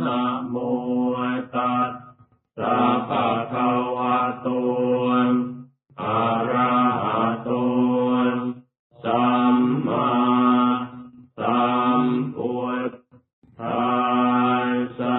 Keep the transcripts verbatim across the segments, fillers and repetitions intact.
Nam mô Tát sa pa ka wa to arahato samma sambuddhassa.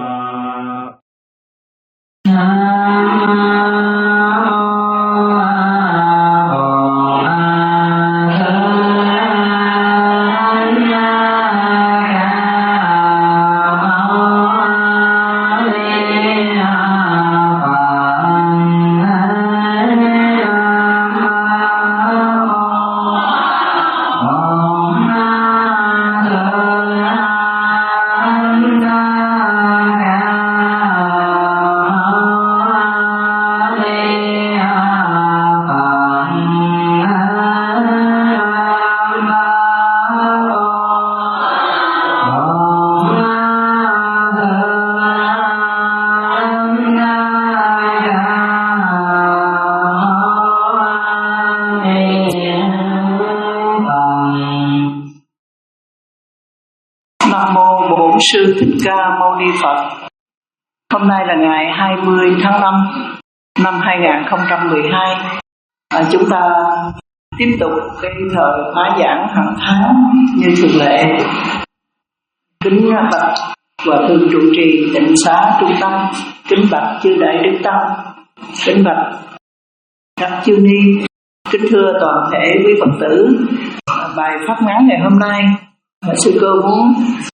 Sư Thích Ca Mâu Ni Phật. Hôm nay là ngày hai mươi tháng năm năm hai nghìn không trăm mười hai. À, chúng ta tiếp tục cái thời hóa giảng hàng tháng như thường lệ. Kính bạch Hòa thượng trụ trì tịnh xá trung tâm, kính bạch chư đại đức tăng, kính bạch các chư ni, kính thưa toàn thể quý Phật tử. Bài pháp ngắn ngày hôm nay, sư cô muốn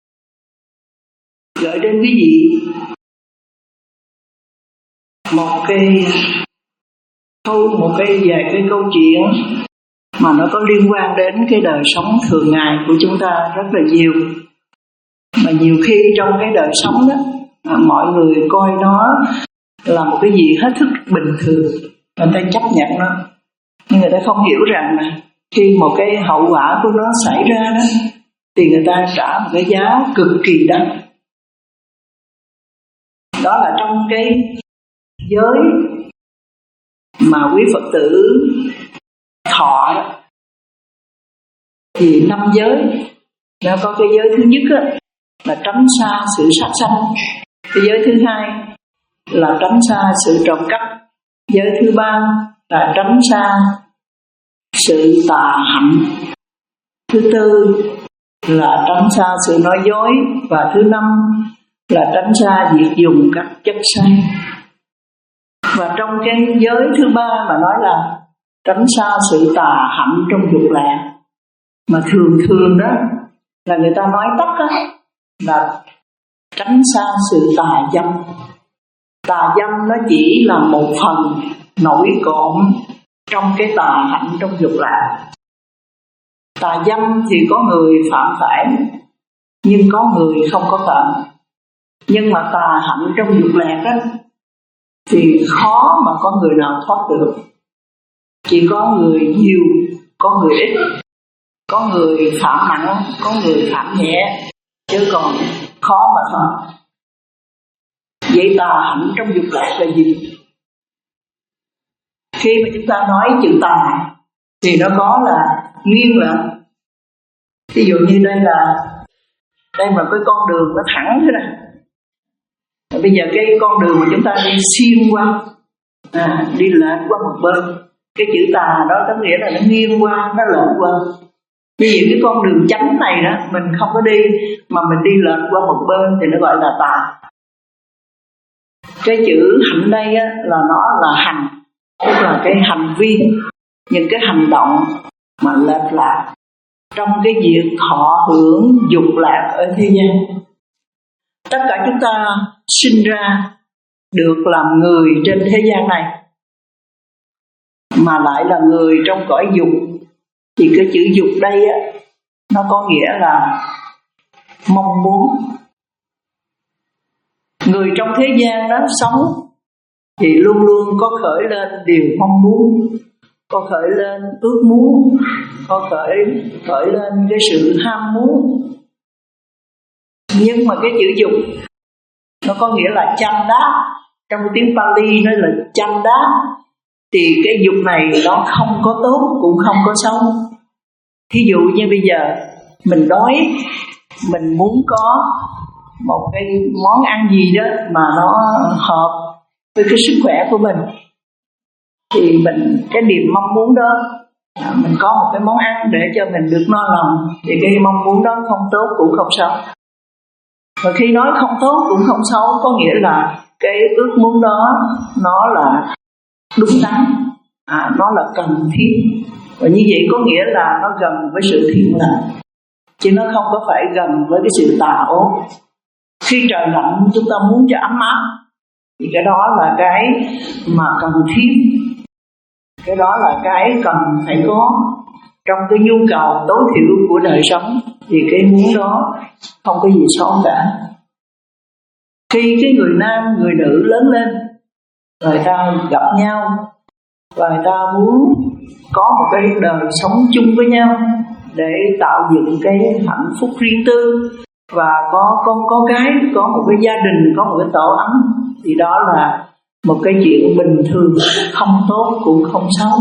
gửi đến quý vị một cái câu, một cái vài cái câu chuyện mà nó có liên quan đến cái đời sống thường ngày của chúng ta rất là nhiều. Mà nhiều khi trong cái đời sống đó, mọi người coi nó là một cái gì hết sức bình thường, người ta chấp nhận nó, nhưng người ta không hiểu rằng là khi một cái hậu quả của nó xảy ra đó, thì người ta trả một cái giá cực kỳ đắt. Đó là trong cái giới mà quý Phật tử thọ đó, thì năm giới nó có cái giới thứ nhất đó, là tránh xa sự sát sanh. Cái giới thứ hai là tránh xa sự trộm cắp. Giới thứ ba là tránh xa sự tà hạnh. Thứ tư là tránh xa sự nói dối. Và thứ năm là tránh xa việc dùng các chất say. Và trong cái giới thứ ba mà nói là tránh xa sự tà hạnh trong dục lạc, mà thường thường đó là người ta nói tắt đó, là tránh xa sự tà dâm. Tà dâm nó chỉ là một phần nổi cộm trong cái tà hạnh trong dục lạc. Tà dâm thì có người phạm phải, nhưng có người không có phạm. Nhưng mà tà hạnh trong dục lạc đó thì khó mà có người nào thoát được. Chỉ có người nhiều, có người ít, có người phạm nặng, có người phạm nhẹ, chứ còn khó mà thoát. Vậy tà hạnh trong dục lạc là gì? Khi mà chúng ta nói chữ tà thì nó có là nghiêng lại. Ví dụ như đây là đây là cái con đường nó thẳng thế này. Bây giờ cái con đường mà chúng ta đi xuyên qua, à, đi lệch qua một bên, cái chữ tà đó có nghĩa là nó nghiêng qua, nó lệch qua. Như vậy cái con đường chánh này đó mình không có đi, mà mình đi lệch qua một bên thì nó gọi là tà. Cái chữ hạnh đây á, là nó là hành, tức là cái hành vi, những cái hành động mà lệch lạc trong cái việc thọ hưởng dục lạc ở thế gian. Tất cả chúng ta sinh ra được làm người trên thế gian này, mà lại là người trong cõi dục. Thì cái chữ dục đây á, nó có nghĩa là mong muốn. Người trong thế gian đó sống thì luôn luôn có khởi lên điều mong muốn, có khởi lên ước muốn, có khởi khởi lên cái sự ham muốn. Nhưng mà cái chữ dục nó có nghĩa là chanda. Trong tiếng Pali nó là chanda. Thì cái dục này nó không có tốt cũng không có xấu. Thí dụ như bây giờ mình đói, mình muốn có một cái món ăn gì đó mà nó hợp với cái sức khỏe của mình, thì mình cái niềm mong muốn đó, à, mình có một cái món ăn để cho mình được no lòng, thì cái mong muốn đó không tốt cũng không xấu. Và khi nói không tốt cũng không xấu có nghĩa là cái ước muốn đó nó là đúng đắn, à, nó là cần thiết. Và như vậy có nghĩa là nó gần với sự thiện lành, chứ nó không có phải gần với cái sự tà ố. Khi trời lạnh chúng ta muốn cho ấm áp, thì cái đó là cái mà cần thiết, cái đó là cái cần phải có trong cái nhu cầu tối thiểu của đời sống, thì cái muốn đó không có gì xấu cả. Khi cái người nam, người nữ lớn lên, người ta gặp nhau và người ta muốn có một cái đời sống chung với nhau để tạo dựng cái hạnh phúc riêng tư và có con có cái, có một cái gia đình, có một cái tổ ấm, thì đó là một cái chuyện bình thường, không tốt cũng không xấu.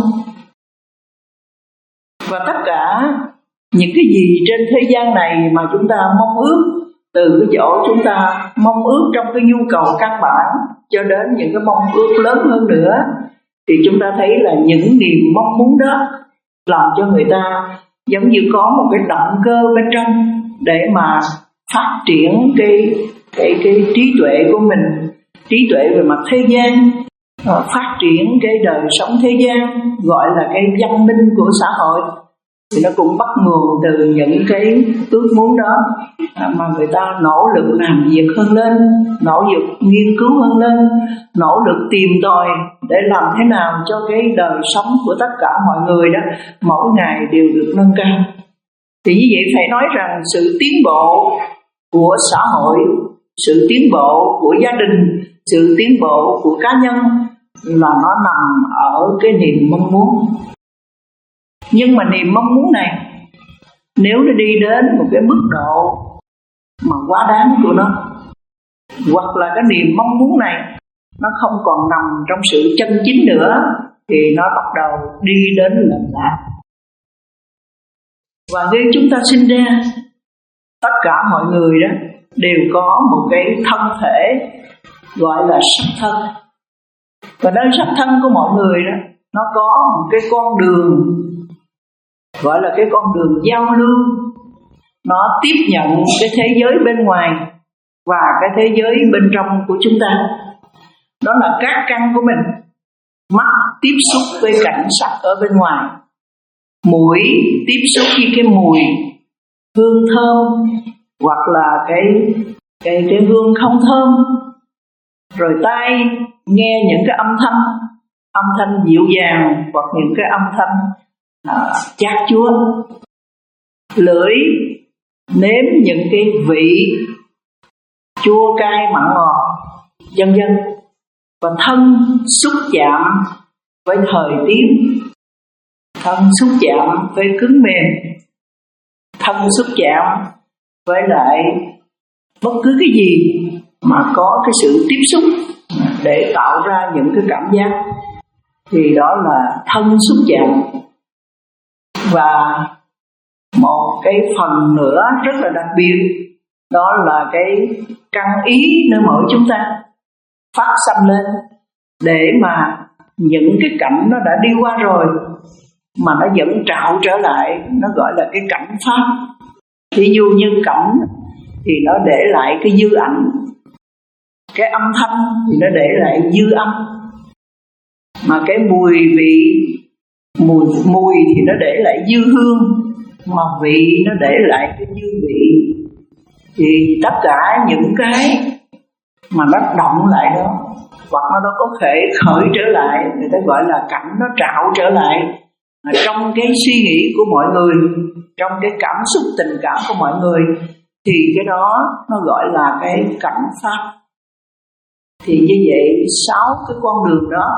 Và tất cả những cái gì trên thế gian này mà chúng ta mong ước, từ cái chỗ chúng ta mong ước trong cái nhu cầu căn bản cho đến những cái mong ước lớn hơn nữa, thì chúng ta thấy là những niềm mong muốn đó làm cho người ta giống như có một cái động cơ bên trong để mà phát triển cái cái cái trí tuệ của mình, trí tuệ về mặt thế gian, phát triển cái đời sống thế gian, gọi là cái văn minh của xã hội. Thì nó cũng bắt nguồn từ những cái ước muốn đó mà người ta nỗ lực làm việc hơn lên, nỗ lực nghiên cứu hơn lên, nỗ lực tìm tòi để làm thế nào cho cái đời sống của tất cả mọi người đó mỗi ngày đều được nâng cao. Thì như vậy phải nói rằng sự tiến bộ của xã hội, sự tiến bộ của gia đình, sự tiến bộ của cá nhân là nó nằm ở cái niềm mong muốn. Nhưng mà niềm mong muốn này nếu nó đi đến một cái mức độ mà quá đáng của nó, hoặc là cái niềm mong muốn này nó không còn nằm trong sự chân chính nữa, thì nó bắt đầu đi đến lệch lạc. Và khi chúng ta sinh ra, tất cả mọi người đó đều có một cái thân thể gọi là sắc thân. Và nơi sắc thân của mọi người đó, nó có một cái con đường gọi là cái con đường giao lưu, nó tiếp nhận cái thế giới bên ngoài và cái thế giới bên trong của chúng ta. Đó là các căn của mình. Mắt tiếp xúc với cảnh sắc ở bên ngoài, mũi tiếp xúc với cái mùi hương thơm hoặc là cái cái cái hương không thơm, rồi tai nghe những cái âm thanh âm thanh dịu dàng hoặc những cái âm thanh à, chát chúa, lưỡi nếm những cái vị chua cay mặn ngọt vân vân, và thân xúc chạm với thời tiết, thân xúc chạm với cứng mềm, thân xúc chạm với lại bất cứ cái gì mà có cái sự tiếp xúc để tạo ra những cái cảm giác, thì đó là thân xúc chạm. Và một cái phần nữa rất là đặc biệt, đó là cái căn ý nơi mỗi chúng ta phát sanh lên để mà những cái cảnh nó đã đi qua rồi mà nó vẫn trạo trở lại, nó gọi là cái cảnh pháp. Ví dụ như cảnh thì nó để lại cái dư ảnh, cái âm thanh thì nó để lại dư âm, mà cái mùi vị mùi mùi thì nó để lại dư hương, mà vị nó để lại cái dư vị. Thì tất cả những cái mà nó động lại đó, hoặc nó nó có thể khởi trở lại, người ta gọi là cảnh nó trạo trở lại trong cái suy nghĩ của mọi người, trong cái cảm xúc tình cảm của mọi người, thì cái đó nó gọi là cái cảnh pháp. Thì như vậy sáu cái con đường đó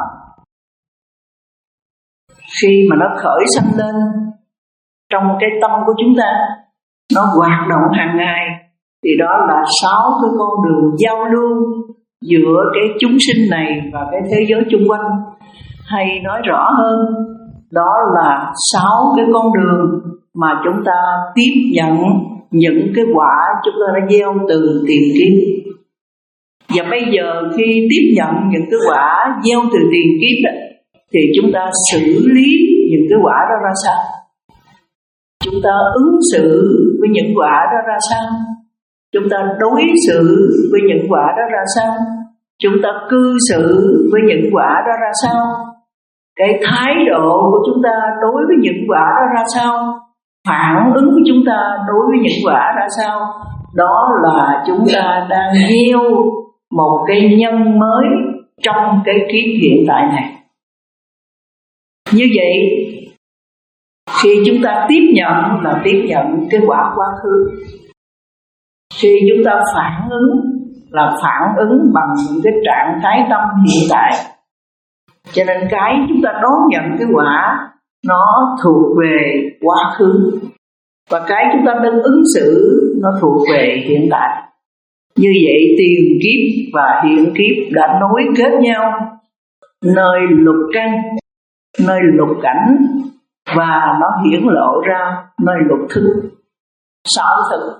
khi mà nó khởi sanh lên trong cái tâm của chúng ta, nó hoạt động hàng ngày, thì đó là sáu cái con đường giao lưu giữa cái chúng sinh này và cái thế giới chung quanh. Hay nói rõ hơn, đó là sáu cái con đường mà chúng ta tiếp nhận những cái quả chúng ta đã gieo từ tiền kiếp. Và bây giờ khi tiếp nhận những cái quả gieo từ tiền kiếp thì chúng ta xử lý những cái quả đó ra sao? Chúng ta ứng xử với những quả đó ra sao? Chúng ta đối xử với những quả đó ra sao? Chúng ta cư xử với những quả đó ra sao? Cái thái độ của chúng ta đối với những quả đó ra sao? Phản ứng của chúng ta đối với những quả ra sao? Đó là chúng ta đang gieo một cái nhân mới trong cái kiếp hiện tại này. Như vậy, khi chúng ta tiếp nhận là tiếp nhận cái quả quá khứ. Khi chúng ta phản ứng là phản ứng bằng những cái trạng thái tâm hiện tại. Cho nên cái chúng ta đón nhận cái quả nó thuộc về quá khứ, và cái chúng ta đang ứng xử nó thuộc về hiện tại. Như vậy tiền kiếp và hiện kiếp đã nối kết nhau nơi lục căn, nơi lục cảnh, và nó hiển lộ ra nơi lục thức, sáu thức.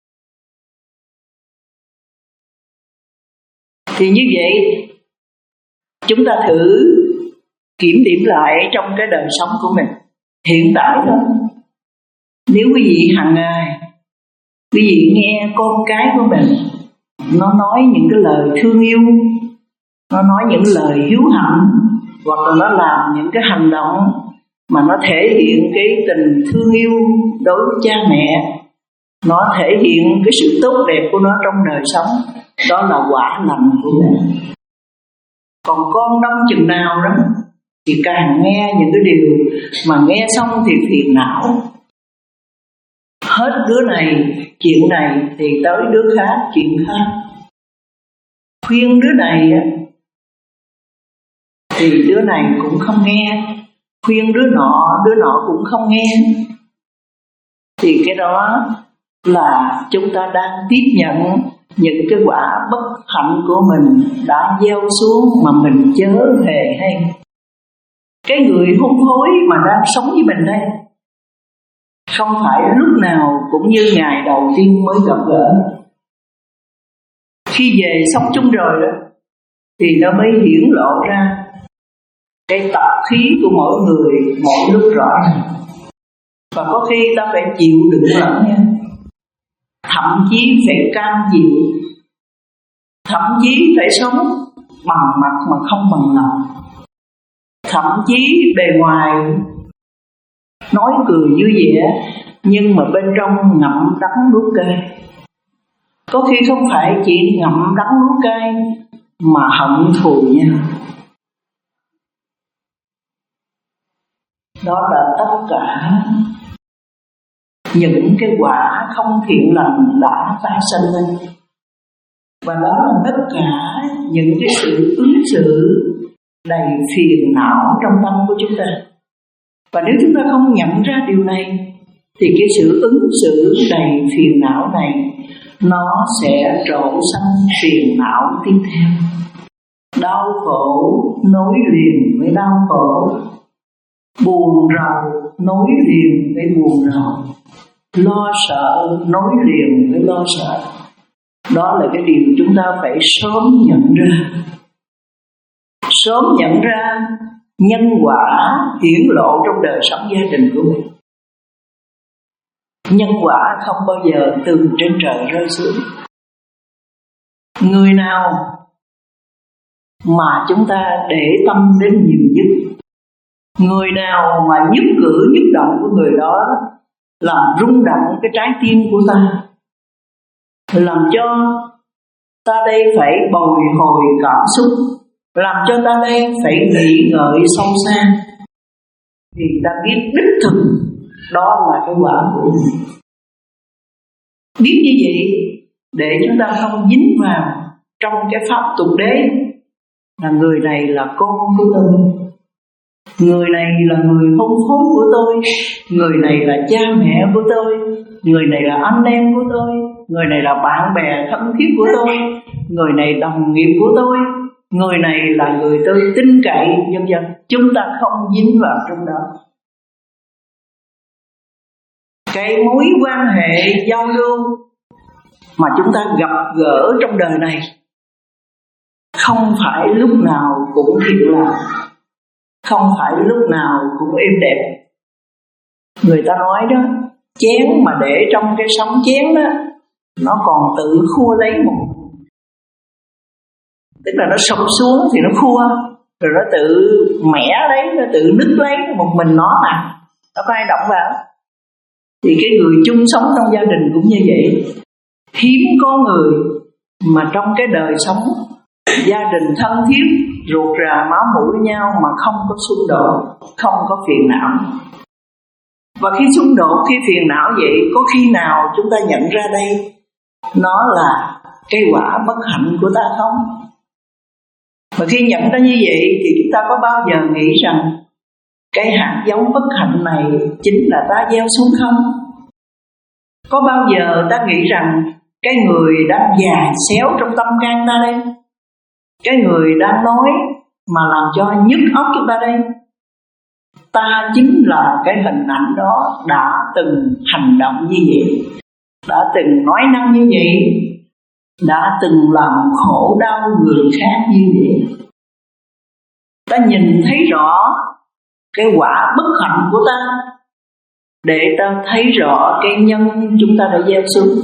Thì như vậy chúng ta thử kiểm điểm lại trong cái đời sống của mình hiện tại thôi. Nếu quý vị hàng ngày quý vị nghe con cái của mình nó nói những cái lời thương yêu, nó nói những lời hiếu hạnh, hoặc là nó làm những cái hành động mà nó thể hiện cái tình thương yêu đối với cha mẹ, nó thể hiện cái sự tốt đẹp của nó trong đời sống, đó là quả lành của mình. Còn con đông chừng nào đó thì càng nghe những cái điều mà nghe xong thì phiền não. Hết đứa này chuyện này thì tới đứa khác chuyện khác. Khuyên đứa này thì đứa này cũng không nghe, khuyên đứa nọ đứa nọ cũng không nghe. Thì cái đó là chúng ta đang tiếp nhận những cái quả bất hạnh của mình đã gieo xuống mà mình chớ hề hay. Cái người hôn phối mà đang sống với mình đây không phải lúc nào cũng như ngày đầu tiên mới gặp gỡ. Khi về sống chung rồi đó thì nó mới hiển lộ ra cái tập khí của mỗi người mỗi lúc rõ ràng. Và có khi ta phải chịu đựng lẫn nhau, thậm chí phải cam chịu, thậm chí phải sống bằng mặt mà không bằng lòng, thậm chí bề ngoài nói cười vui vẻ nhưng mà bên trong ngậm đắng nuốt cay. Có khi không phải chỉ ngậm đắng nuốt cay mà hận thù nhau. Đó là tất cả những cái quả không thiện lành đã phát sinh lên. Và đó là tất cả những cái sự ứng xử đầy phiền não trong tâm của chúng ta. Và nếu chúng ta không nhận ra điều này thì cái sự ứng xử đầy phiền não này nó sẽ trổ sanh phiền não tiếp theo. Đau khổ nối liền với đau khổ, buồn rầu nối liền với buồn rầu, lo sợ nối liền với lo sợ. Đó là cái điều chúng ta phải sớm nhận ra. Sớm nhận ra nhân quả hiển lộ trong đời sống gia đình của mình. Nhân quả không bao giờ từ trên trời rơi xuống. Người nào mà chúng ta để tâm đến nhiều nhất, người nào mà nhất cử nhất động của người đó làm rung động cái trái tim của ta, làm cho ta đây phải bồi hồi cảm xúc, làm cho ta đây phải nghĩ ngợi sâu xa, thì ta biết đích thực đó là cái quả của mình. Biết như vậy để chúng ta không dính vào trong cái pháp tục đế là người này là con của tôi, người này là người hôn phối của tôi, người này là cha mẹ của tôi, người này là anh em của tôi, người này là bạn bè thân thiết của tôi, người này đồng nghiệp của tôi, người này là người tôi tin cậy, vân vân. Chúng ta không dính vào trong đó. cái mối quan hệ giao lưu mà chúng ta gặp gỡ trong đời này không phải lúc nào cũng thiện lành, không phải lúc nào cũng êm đẹp. Người ta nói đó, chén mà để trong cái sóng chén đó, nó còn tự khua lấy một, tức là nó sụp xuống thì nó khua, rồi nó tự mẻ lấy, nó tự nứt lấy một mình nó mà, nó có ai động vào. Thì cái người chung sống trong gia đình cũng như vậy. Hiếm có người mà trong cái đời sống gia đình thân thiết, ruột rà máu mũi nhau mà không có xung đột, không có phiền não. Và khi xung đột, khi phiền não vậy, có khi nào chúng ta nhận ra đây nó là cái quả bất hạnh của ta không? Và khi nhận ra như vậy thì chúng ta có bao giờ nghĩ rằng cái hạt giống bất hạnh này chính là ta gieo xuống không? Có bao giờ ta nghĩ rằng cái người đang già xéo trong tâm can ta đây, cái người đang nói mà làm cho nhức óc chúng ta đây, ta chính là cái hình ảnh đó đã từng hành động như vậy, đã từng nói năng như vậy, đã từng làm khổ đau người khác như vậy. Ta nhìn thấy rõ cái quả bất hạnh của ta để ta thấy rõ cái nhân chúng ta đã gieo xuống.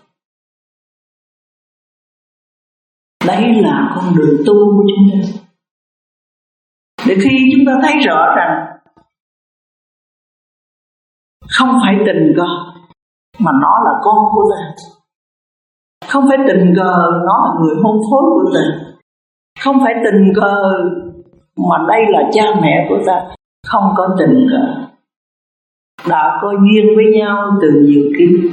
Đấy là con đường tu của chúng ta. Để khi chúng ta thấy rõ rằng không phải tình cờ mà nó là con của ta, không phải tình cờ nó là người hôn phối của ta, không phải tình cờ mà đây là cha mẹ của ta, không có tình cờ, đã có duyên với nhau từ nhiều kiếp,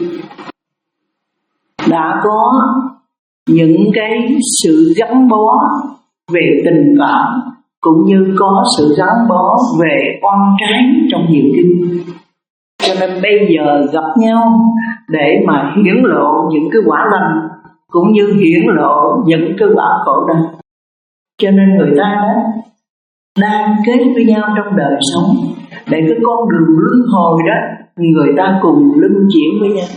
đã có những cái sự gắn bó về tình cảm cũng như có sự gắn bó về oan trái trong nhiều kiếp. Cho nên bây giờ gặp nhau để mà hiển lộ những cái quả lành cũng như hiển lộ những cái quả khổ đau. Cho nên người ta đó đang kết với nhau trong đời sống để cái con đường luân hồi đó người ta cùng luân chuyển với nhau.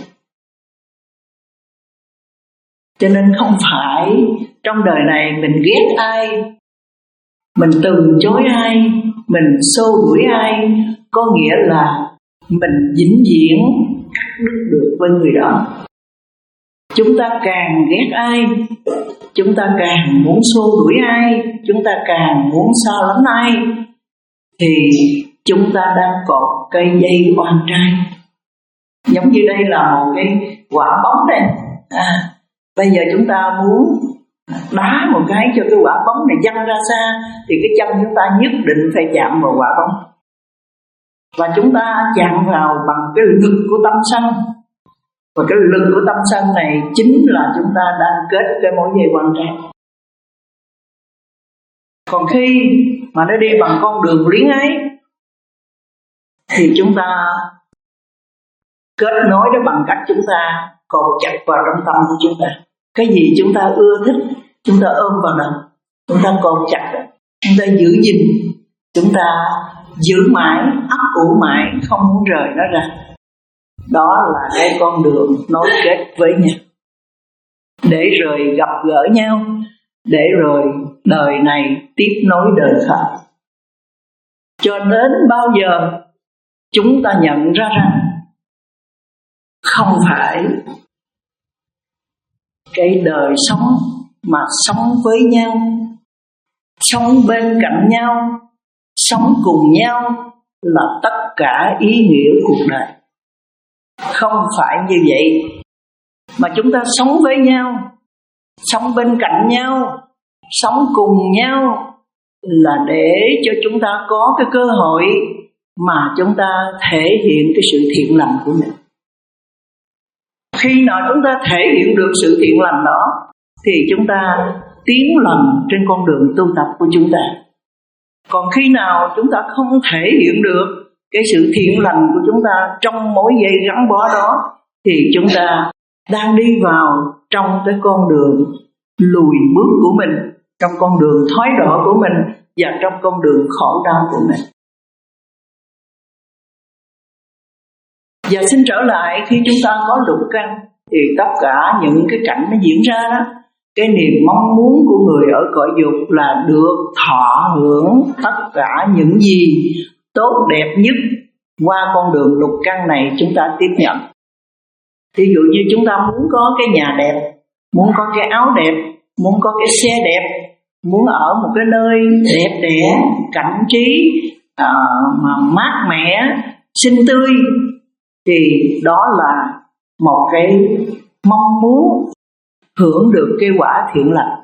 Cho nên không phải trong đời này mình ghét ai, mình từ chối ai, mình xô đuổi ai, có nghĩa là mình vĩnh viễn cắt đứt được với người đó. Chúng ta càng ghét ai, chúng ta càng muốn xô đuổi ai, chúng ta càng muốn xa lánh ai, thì chúng ta đang cột cây dây oan trái. Giống như đây là một cái quả bóng đây. À, bây giờ chúng ta muốn đá một cái cho cái quả bóng này văng ra xa, thì cái chân chúng ta nhất định phải chạm vào quả bóng. Và chúng ta chạm vào bằng cái lực của tâm sân. Và cái lực của tâm sân này chính là chúng ta đang kết cái mối dây quan trái. Còn khi mà nó đi bằng con đường luyến ái thì chúng ta kết nối nó bằng cách chúng ta cột chặt vào trong tâm của chúng ta. Cái gì chúng ta ưa thích, chúng ta ôm vào lòng, chúng ta cột chặt, chúng ta giữ gìn, chúng ta giữ mãi, ấp ủ mãi, không muốn rời nó ra. Đó là cái con đường nối kết với nhau, để rồi gặp gỡ nhau, để rồi đời này tiếp nối đời khác. Cho đến bao giờ chúng ta nhận ra rằng không phải cái đời sống mà sống với nhau, sống bên cạnh nhau, sống cùng nhau là tất cả ý nghĩa cuộc đời. Không phải như vậy, mà chúng ta sống với nhau, sống bên cạnh nhau, sống cùng nhau là để cho chúng ta có cái cơ hội mà chúng ta thể hiện cái sự thiện lành của mình. Khi nào chúng ta thể hiện được sự thiện lành đó thì chúng ta tiến lần trên con đường tu tập của chúng ta. Còn khi nào chúng ta không thể hiện được cái sự thiện lành của chúng ta trong mối dây gắn bó đó thì chúng ta đang đi vào trong cái con đường lùi bước của mình, trong con đường thoái độ của mình và trong con đường khổ đau của mình. Và xin trở lại, khi chúng ta có lục căn thì tất cả những cái cảnh nó diễn ra đó, cái niềm mong muốn của người ở cõi dục là được thọ hưởng tất cả những gì tốt đẹp nhất qua con đường lục căn này chúng ta tiếp nhận. Ví dụ như chúng ta muốn có cái nhà đẹp, muốn có cái áo đẹp, muốn có cái xe đẹp, muốn ở một cái nơi đẹp đẽ, cảnh trí à, mà mát mẻ, xinh tươi, thì đó là một cái mong muốn hưởng được cái quả thiện lành.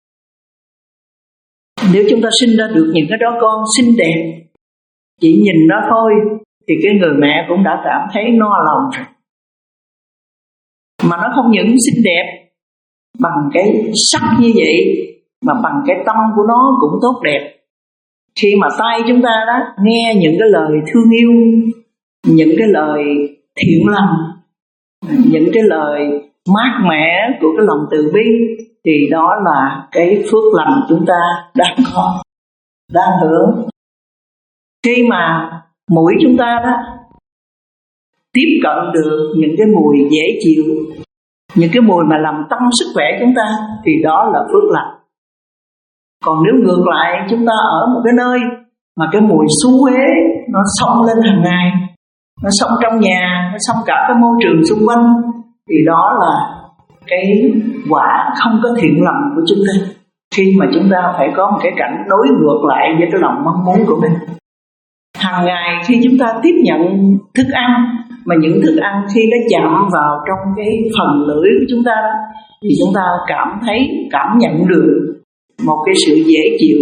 Nếu chúng ta sinh ra được những cái đó con xinh đẹp, chỉ nhìn nó thôi thì cái người mẹ cũng đã cảm thấy no lòng rồi. Mà nó không những xinh đẹp bằng cái sắc như vậy, mà bằng cái tâm của nó cũng tốt đẹp. Khi mà tay chúng ta đó nghe những cái lời thương yêu, những cái lời thiện lành, những cái lời mát mẻ của cái lòng từ bi, thì đó là cái phước lành chúng ta đang có, đang hưởng. Khi mà mũi chúng ta đó tiếp cận được những cái mùi dễ chịu, những cái mùi mà làm tăng sức khỏe chúng ta, thì đó là phước lành. Còn nếu ngược lại chúng ta ở một cái nơi mà cái mùi xú uế nó xông lên hàng ngày, nó xông trong nhà, nó xông cả cái môi trường xung quanh, thì đó là cái quả không có thiện lành của chúng ta. Khi mà chúng ta phải có một cái cảnh đối ngược lại với cái lòng mong muốn của mình. Hàng ngày khi chúng ta tiếp nhận thức ăn, mà những thức ăn khi nó chạm vào trong cái phần lưỡi của chúng ta đó, thì chúng ta cảm thấy, cảm nhận được một cái sự dễ chịu.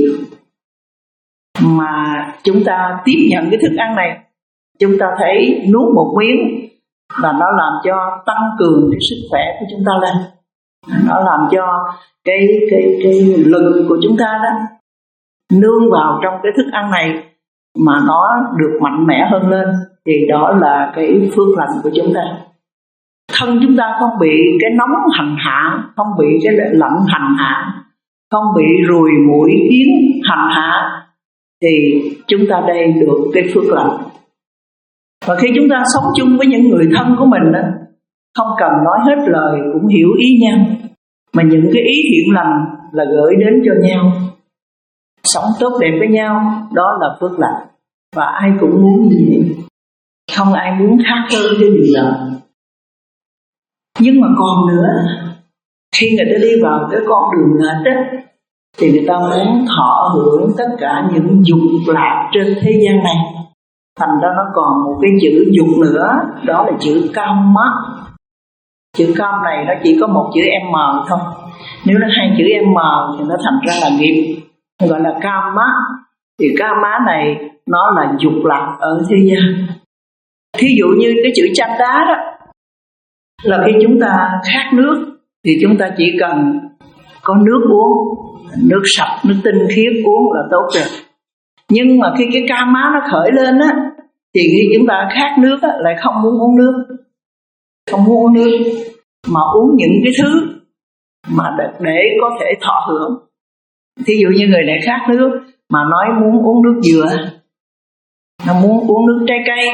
Mà chúng ta tiếp nhận cái thức ăn này, chúng ta thấy nuốt một miếng là nó làm cho tăng cường cái sức khỏe của chúng ta lên. Nó làm cho cái cái cái lực của chúng ta đó nương vào trong cái thức ăn này mà nó được mạnh mẽ hơn lên, thì đó là cái phước lành của chúng ta. Thân chúng ta không bị cái nóng hành hạ, không bị cái lạnh hành hạ, không bị ruồi muỗi kiến hành hạ, thì chúng ta đây được cái phước lành. Và khi chúng ta sống chung với những người thân của mình đó, không cần nói hết lời cũng hiểu ý nhau, mà những cái ý thiện lành là gửi đến cho nhau, sống tốt đẹp với nhau, đó là phước lành. Và ai cũng muốn như vậy, không ai muốn khác hơn cái điều đó. Nhưng mà còn nữa, khi người ta đi vào cái con đường nghịch á, thì người ta muốn thọ hưởng tất cả những dục lạc trên thế gian này. Thành ra nó còn một cái chữ dục nữa, đó là chữ cam mắt. Chữ cam này nó chỉ có một chữ M thôi. Nếu nó hai chữ M thì nó thành ra là nghiệp, gọi là cam mắt. Thì cam má này nó là dục lạc ở thế gian. Thí dụ như cái chữ chanh đá đó, là khi chúng ta khát nước thì chúng ta chỉ cần có nước uống, nước sạch, nước tinh khiết uống là tốt rồi. Nhưng mà khi cái cam má nó khởi lên á, thì khi chúng ta khát nước á, lại không muốn uống nước, không muốn uống nước, mà uống những cái thứ mà để có thể thọ hưởng. Thí dụ như người này khát nước mà nói muốn uống nước dừa, nó muốn uống nước trái cây.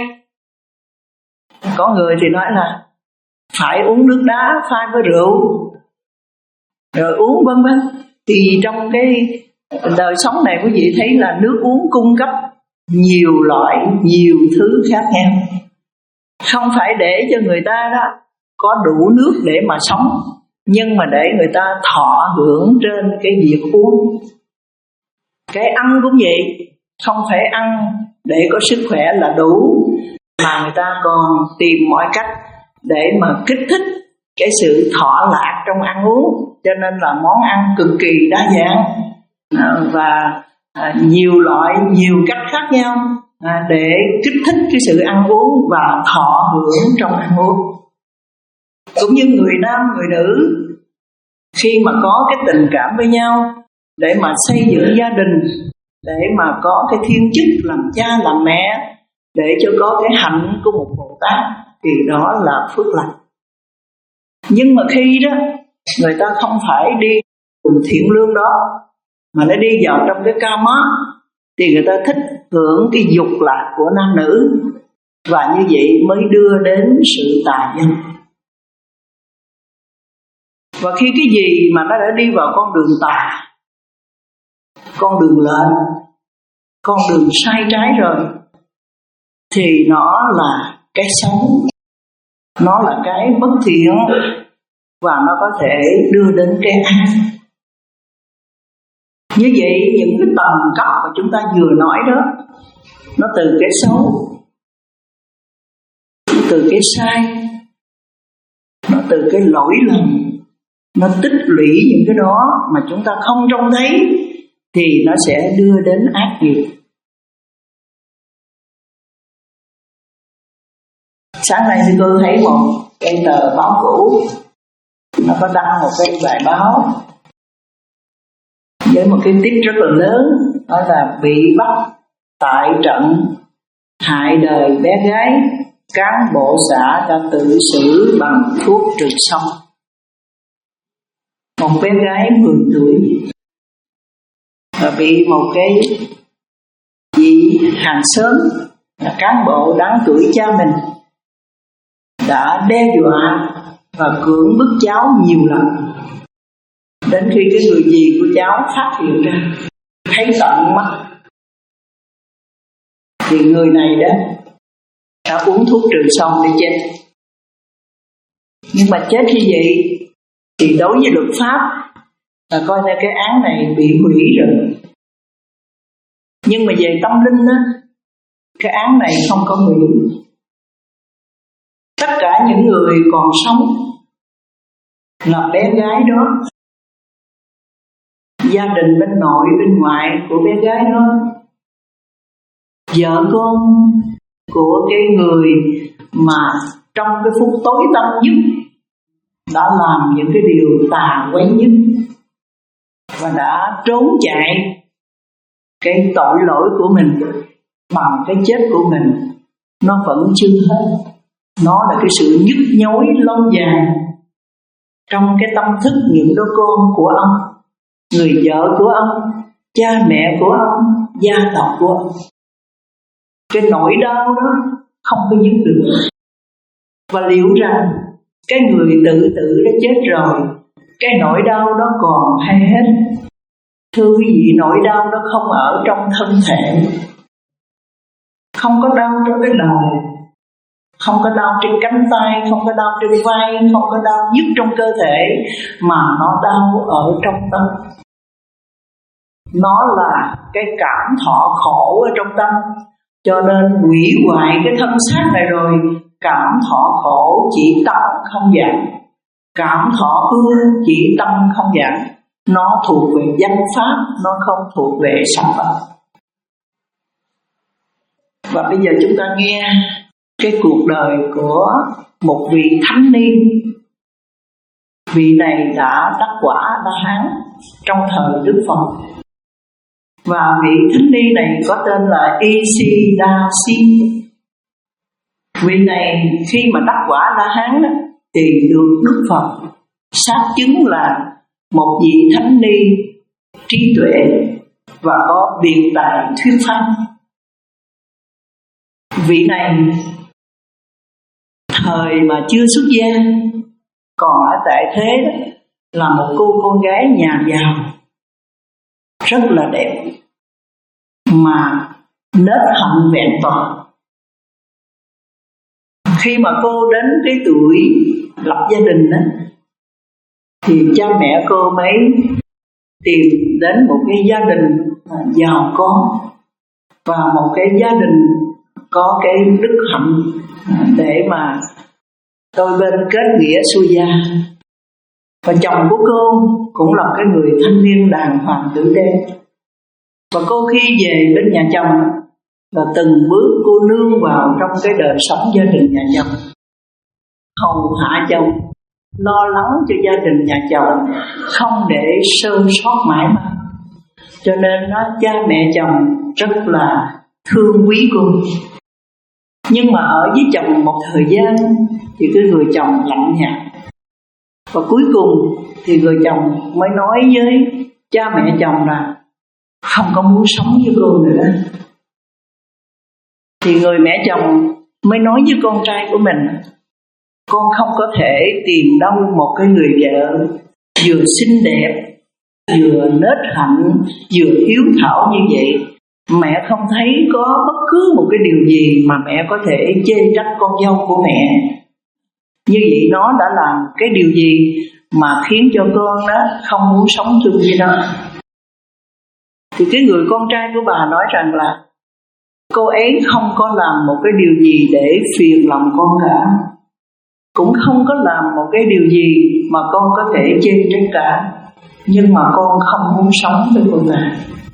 Có người thì nói là phải uống nước đá pha với rượu rồi uống vân vân. Thì trong cái đời sống này quý vị thấy là nước uống cung cấp nhiều loại, nhiều thứ khác nhau, không phải để cho người ta đó có đủ nước để mà sống, nhưng mà để người ta thọ hưởng trên cái việc uống. Cái ăn cũng vậy, không phải ăn để có sức khỏe là đủ, mà người ta còn tìm mọi cách để mà kích thích cái sự thọ lạc trong ăn uống. Cho nên là món ăn cực kỳ đa dạng và nhiều loại, nhiều cách khác nhau để kích thích cái sự ăn uống và thọ hưởng trong ăn uống. Cũng như người nam, người nữ, khi mà có cái tình cảm với nhau để mà xây dựng gia đình, để mà có cái thiên chức làm cha làm mẹ, để cho có cái hạnh của một Bồ Tát, thì đó là phước lành. Nhưng mà khi đó người ta không phải đi cùng thiện lương đó, mà nó đi vào trong cái kama, thì người ta thích hưởng cái dục lạc của nam nữ. Và như vậy mới đưa đến sự tà dâm. Và khi cái gì mà nó đã đi vào con đường tà, con đường lệch, con đường sai trái rồi, thì nó là cái xấu, nó là cái bất thiện, và nó có thể đưa đến cái ác. Như vậy những cái tầng cấp mà chúng ta vừa nói đó, nó từ cái xấu, nó từ cái sai, nó từ cái lỗi lầm, nó tích lũy những cái đó mà chúng ta không trông thấy, thì nó sẽ đưa đến ác nghiệp. Sáng nay thì tôi thấy một cái tờ báo cũ, nó có đăng một cái bài báo với một cái tít rất là lớn, đó là bị bắt tại trận hại đời bé gái, cán bộ xã đã tự xử bằng thuốc trừ sâu. Một bé gái mười tuổi và bị một cái vị hàng xóm là cán bộ đáng tuổi cha mình đã đe dọa và cưỡng bức cháu nhiều lần, đến khi cái người dì của cháu phát hiện ra, thấy tận mắt, thì người này đó đã uống thuốc trừ sâu để chết. Nhưng mà chết như vậy thì đối với luật pháp là coi như cái án này bị hủy rồi. Nhưng mà về tâm linh á, cái án này không có hủy. Tất cả những người còn sống là bé gái đó, gia đình bên nội bên ngoại của bé gái đó, vợ con của cái người mà trong cái phút tối tăm nhất đã làm những cái điều tà quấy nhất và đã trốn chạy cái tội lỗi của mình bằng cái chết của mình, nó vẫn chưa hết. Nó là cái sự nhức nhối lâu dài trong cái tâm thức những đứa con của ông, người vợ của ông, cha mẹ của ông, gia tộc của ông. Cái nỗi đau đó không có dứt được. Và liệu rằng cái người tự tử đã chết rồi, cái nỗi đau đó còn hay hết? Thưa quý vị, nỗi đau đó không ở trong thân thể, không có đau trong cái đầu, không có đau trên cánh tay, không có đau trên vai, không có đau nhức trong cơ thể, mà nó đau ở trong tâm. Nó là cái cảm thọ khổ ở trong tâm. Cho nên hủy hoại cái thân xác này rồi, cảm thọ khổ chỉ tâm không giảm, cảm thọ ưa chỉ tâm không giảm. Nó thuộc về danh pháp, nó không thuộc về sản phẩm. Và bây giờ chúng ta nghe cái cuộc đời của một vị thánh niên. Vị này đã đắc quả La Hán trong thời Đức Phật. Và vị thánh niên này có tên là Isidasi. Vị này khi mà đắc quả La Hán thì được Đức Phật xác chứng là một vị thánh niên trí tuệ và có biện tài thuyết pháp. Vị này thời mà chưa xuất gia, còn ở tại thế là một cô con gái nhà giàu rất là đẹp, mà nết hạnh vẹn toàn. Khi mà cô đến cái tuổi lập gia đình đó, thì cha mẹ cô mới tìm đến một cái gia đình giàu có và một cái gia đình có cái đức hạnh để mà đôi bên kết nghĩa xuôi gia. Và chồng của cô cũng là cái người thanh niên đàng hoàng tử tế. Và cô khi về bên nhà chồng là từng bước cô nương vào trong cái đời sống gia đình nhà chồng, hầu hạ chồng, lo lắng cho gia đình nhà chồng, không để sơ sót mãi mãi. Cho nên nó cha mẹ chồng rất là thương quý cô. Nhưng mà ở với chồng một thời gian thì cái người chồng lạnh nhạt. Và cuối cùng thì người chồng mới nói với cha mẹ chồng là không có muốn sống với cô nữa. Thì người mẹ chồng mới nói với con trai của mình, con không có thể tìm đâu một cái người vợ vừa xinh đẹp, vừa nết hạnh, vừa hiếu thảo như vậy. Mẹ không thấy có bất cứ một cái điều gì mà mẹ có thể chê trách con dâu của mẹ. Như vậy nó đã làm cái điều gì mà khiến cho con đó không muốn sống chung với nó. Thì cái người con trai của bà nói rằng là cô ấy không có làm một cái điều gì để phiền lòng con cả, cũng không có làm một cái điều gì mà con có thể chê trách cả, nhưng mà con không muốn sống với cô ta.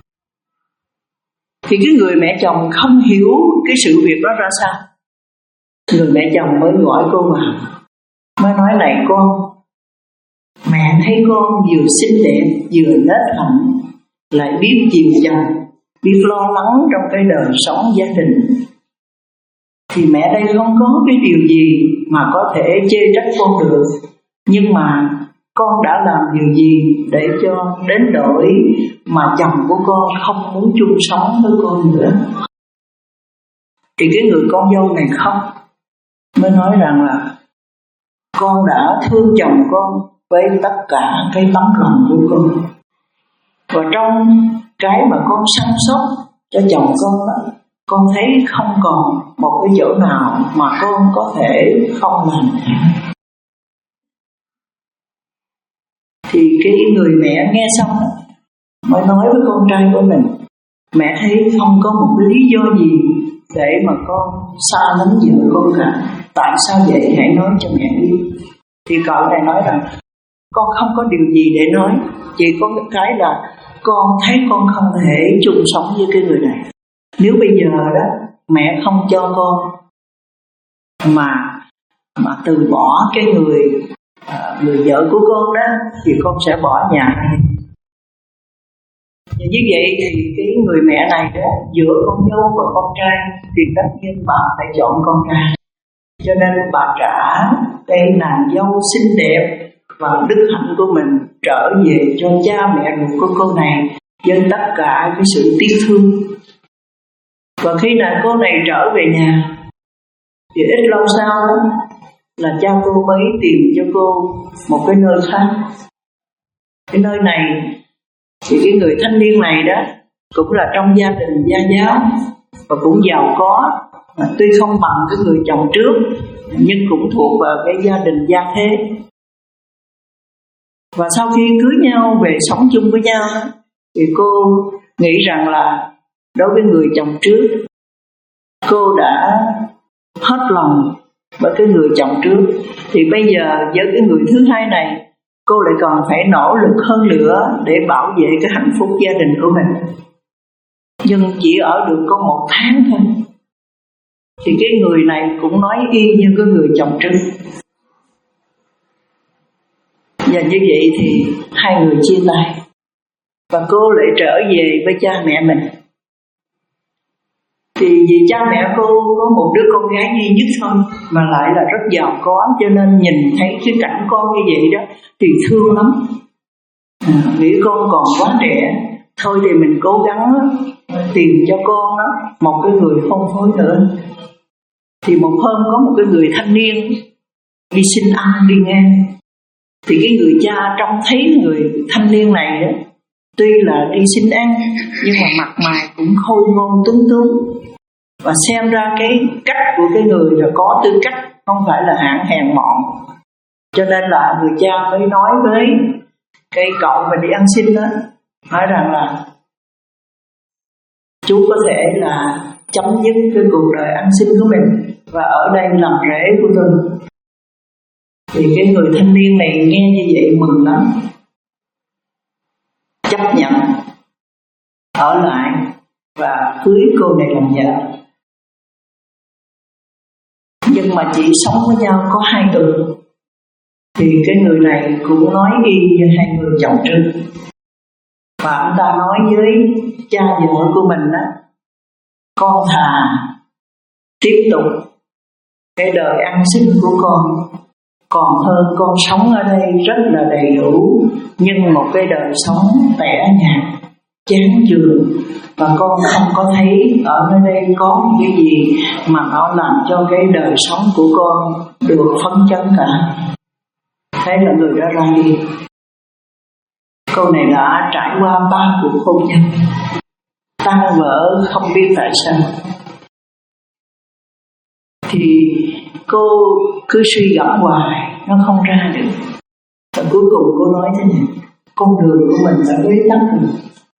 Thì cái người mẹ chồng không hiểu cái sự việc đó ra sao. Người mẹ chồng mới gọi cô vào, mới nói này con, mẹ thấy con vừa xinh đẹp vừa nết hạnh, lại biết chiều chồng, biết lo lắng trong cái đời sống gia đình. Thì mẹ đây không có cái điều gì mà có thể chê trách con được, nhưng mà con đã làm điều gì để cho đến nỗi mà chồng của con không muốn chung sống với con nữa. Thì cái người con dâu này khóc, mới nói rằng là con đã thương chồng con với tất cả cái tấm lòng của con, và trong cái mà con chăm sóc cho chồng con đó, con thấy không còn một cái chỗ nào mà con có thể không làm. Thì cái người mẹ nghe xong đó, mới nói với con trai của mình, mẹ thấy không có một cái lý do gì để mà con xa lánh vợ con cả. Tại sao vậy? Hãy nói cho mẹ biết. Thì cậu này nói rằng con không có điều gì để nói, chỉ có cái là con thấy con không thể chung sống với cái người này. Nếu bây giờ đó mẹ không cho con mà mà từ bỏ cái người à, người vợ của con đó, thì con sẽ bỏ nhà này. Và như vậy thì cái người mẹ này đó, giữa con dâu và con trai thì tất nhiên bà phải chọn con trai. Cho nên bà trả cái nàng dâu xinh đẹp và đức hạnh của mình trở về cho cha mẹ ruột của cô này với tất cả cái sự tiếc thương. Và khi nào cô này trở về nhà thì ít lâu sau đó là cha cô mới tìm cho cô một cái nơi khác. Cái nơi này thì cái người thanh niên này đó cũng là trong gia đình gia giáo và cũng giàu có, mà tuy không bằng cái người chồng trước nhưng cũng thuộc vào cái gia đình gia thế. Và sau khi cưới nhau về sống chung với nhau thì cô nghĩ rằng là đối với người chồng trước, cô đã hết lòng với cái người chồng trước, thì bây giờ với cái người thứ hai này, cô lại còn phải nỗ lực hơn nữa để bảo vệ cái hạnh phúc gia đình của mình. Nhưng chỉ ở được có một tháng thôi, thì cái người này cũng nói y như cái người chồng trước. Và như vậy thì hai người chia tay, và cô lại trở về với cha mẹ mình. Thì vì cha mẹ cô có một đứa con gái duy nhất thôi, mà lại là rất giàu có, cho nên nhìn thấy cái cảnh con như vậy đó thì thương lắm. à, Nghĩ con còn quá trẻ, thôi thì mình cố gắng tìm cho con đó một cái người hôn phối nữa. Thì một hôm có một cái người thanh niên đi xin ăn đi ngang, thì cái người cha trông thấy người thanh niên này đó, tuy là đi xin ăn nhưng mà mặt mày cũng khôi ngô tuấn tướng, và xem ra cái cách của cái người là có tư cách, không phải là hạng hèn mọn. Cho nên là người cha mới nói với cái cậu mà đi ăn xin đó, nói rằng là chú có thể là chấm dứt cái cuộc đời ăn xin của mình và ở đây làm rể của tôi. Thì cái người thanh niên này nghe như vậy mừng lắm, chấp nhận ở lại và cưới cô này làm vợ. Nhưng mà chỉ sống với nhau có hai tuần thì cái người này cũng nói y như hai người chồng trước. Và anh ta nói với cha vợ của mình đó, con thà tiếp tục cái đời ăn xin của con còn hơn con sống ở đây rất là đầy đủ nhưng một cái đời sống tẻ nhạt. chán chường, và con không có thấy ở nơi đây có cái gì mà nó làm cho cái đời sống của con được phấn chấn cả. Thế là người đó ra đi. Câu này đã trải qua ba cuộc hôn nhân, tan vỡ không biết tại sao. Thì cô cứ suy gẫm hoài, nó không ra được. Và cuối cùng cô nói thế này: con đường của mình đã bế tắc rồi.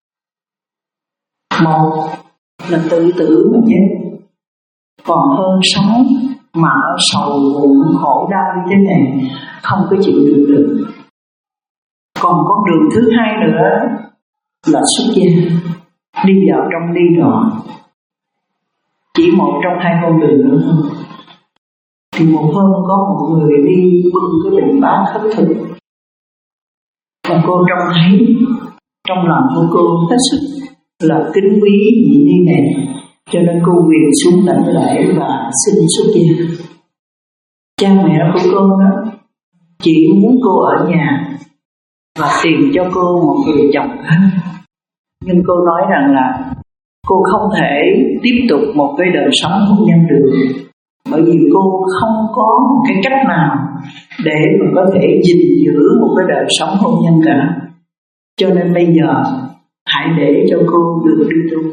Một là tự tử mà chết, còn hơn sống mà nó sầu muộn khổ đau như thế này, không có chịu được được. Còn con đường thứ hai nữa là xuất gia, đi vào trong ly đỏ. Chỉ một trong hai con đường nữa thôi. Thì một hôm có một người đi bưng cái bình bát khất thực, và cô trông thấy trong lòng của cô hết sức là kính quý vị ni này, cho nên cô quỳ xuống đảnh lễ và xin xuất gia. Cha mẹ của cô đó chỉ muốn cô ở nhà và tìm cho cô một người chồng khác, nhưng cô nói rằng là cô không thể tiếp tục một cái đời sống hôn nhân được, bởi vì cô không có một cái cách nào để mà có thể gìn giữ một cái đời sống hôn nhân cả. Cho nên bây giờ hãy để cho cô được đi tu.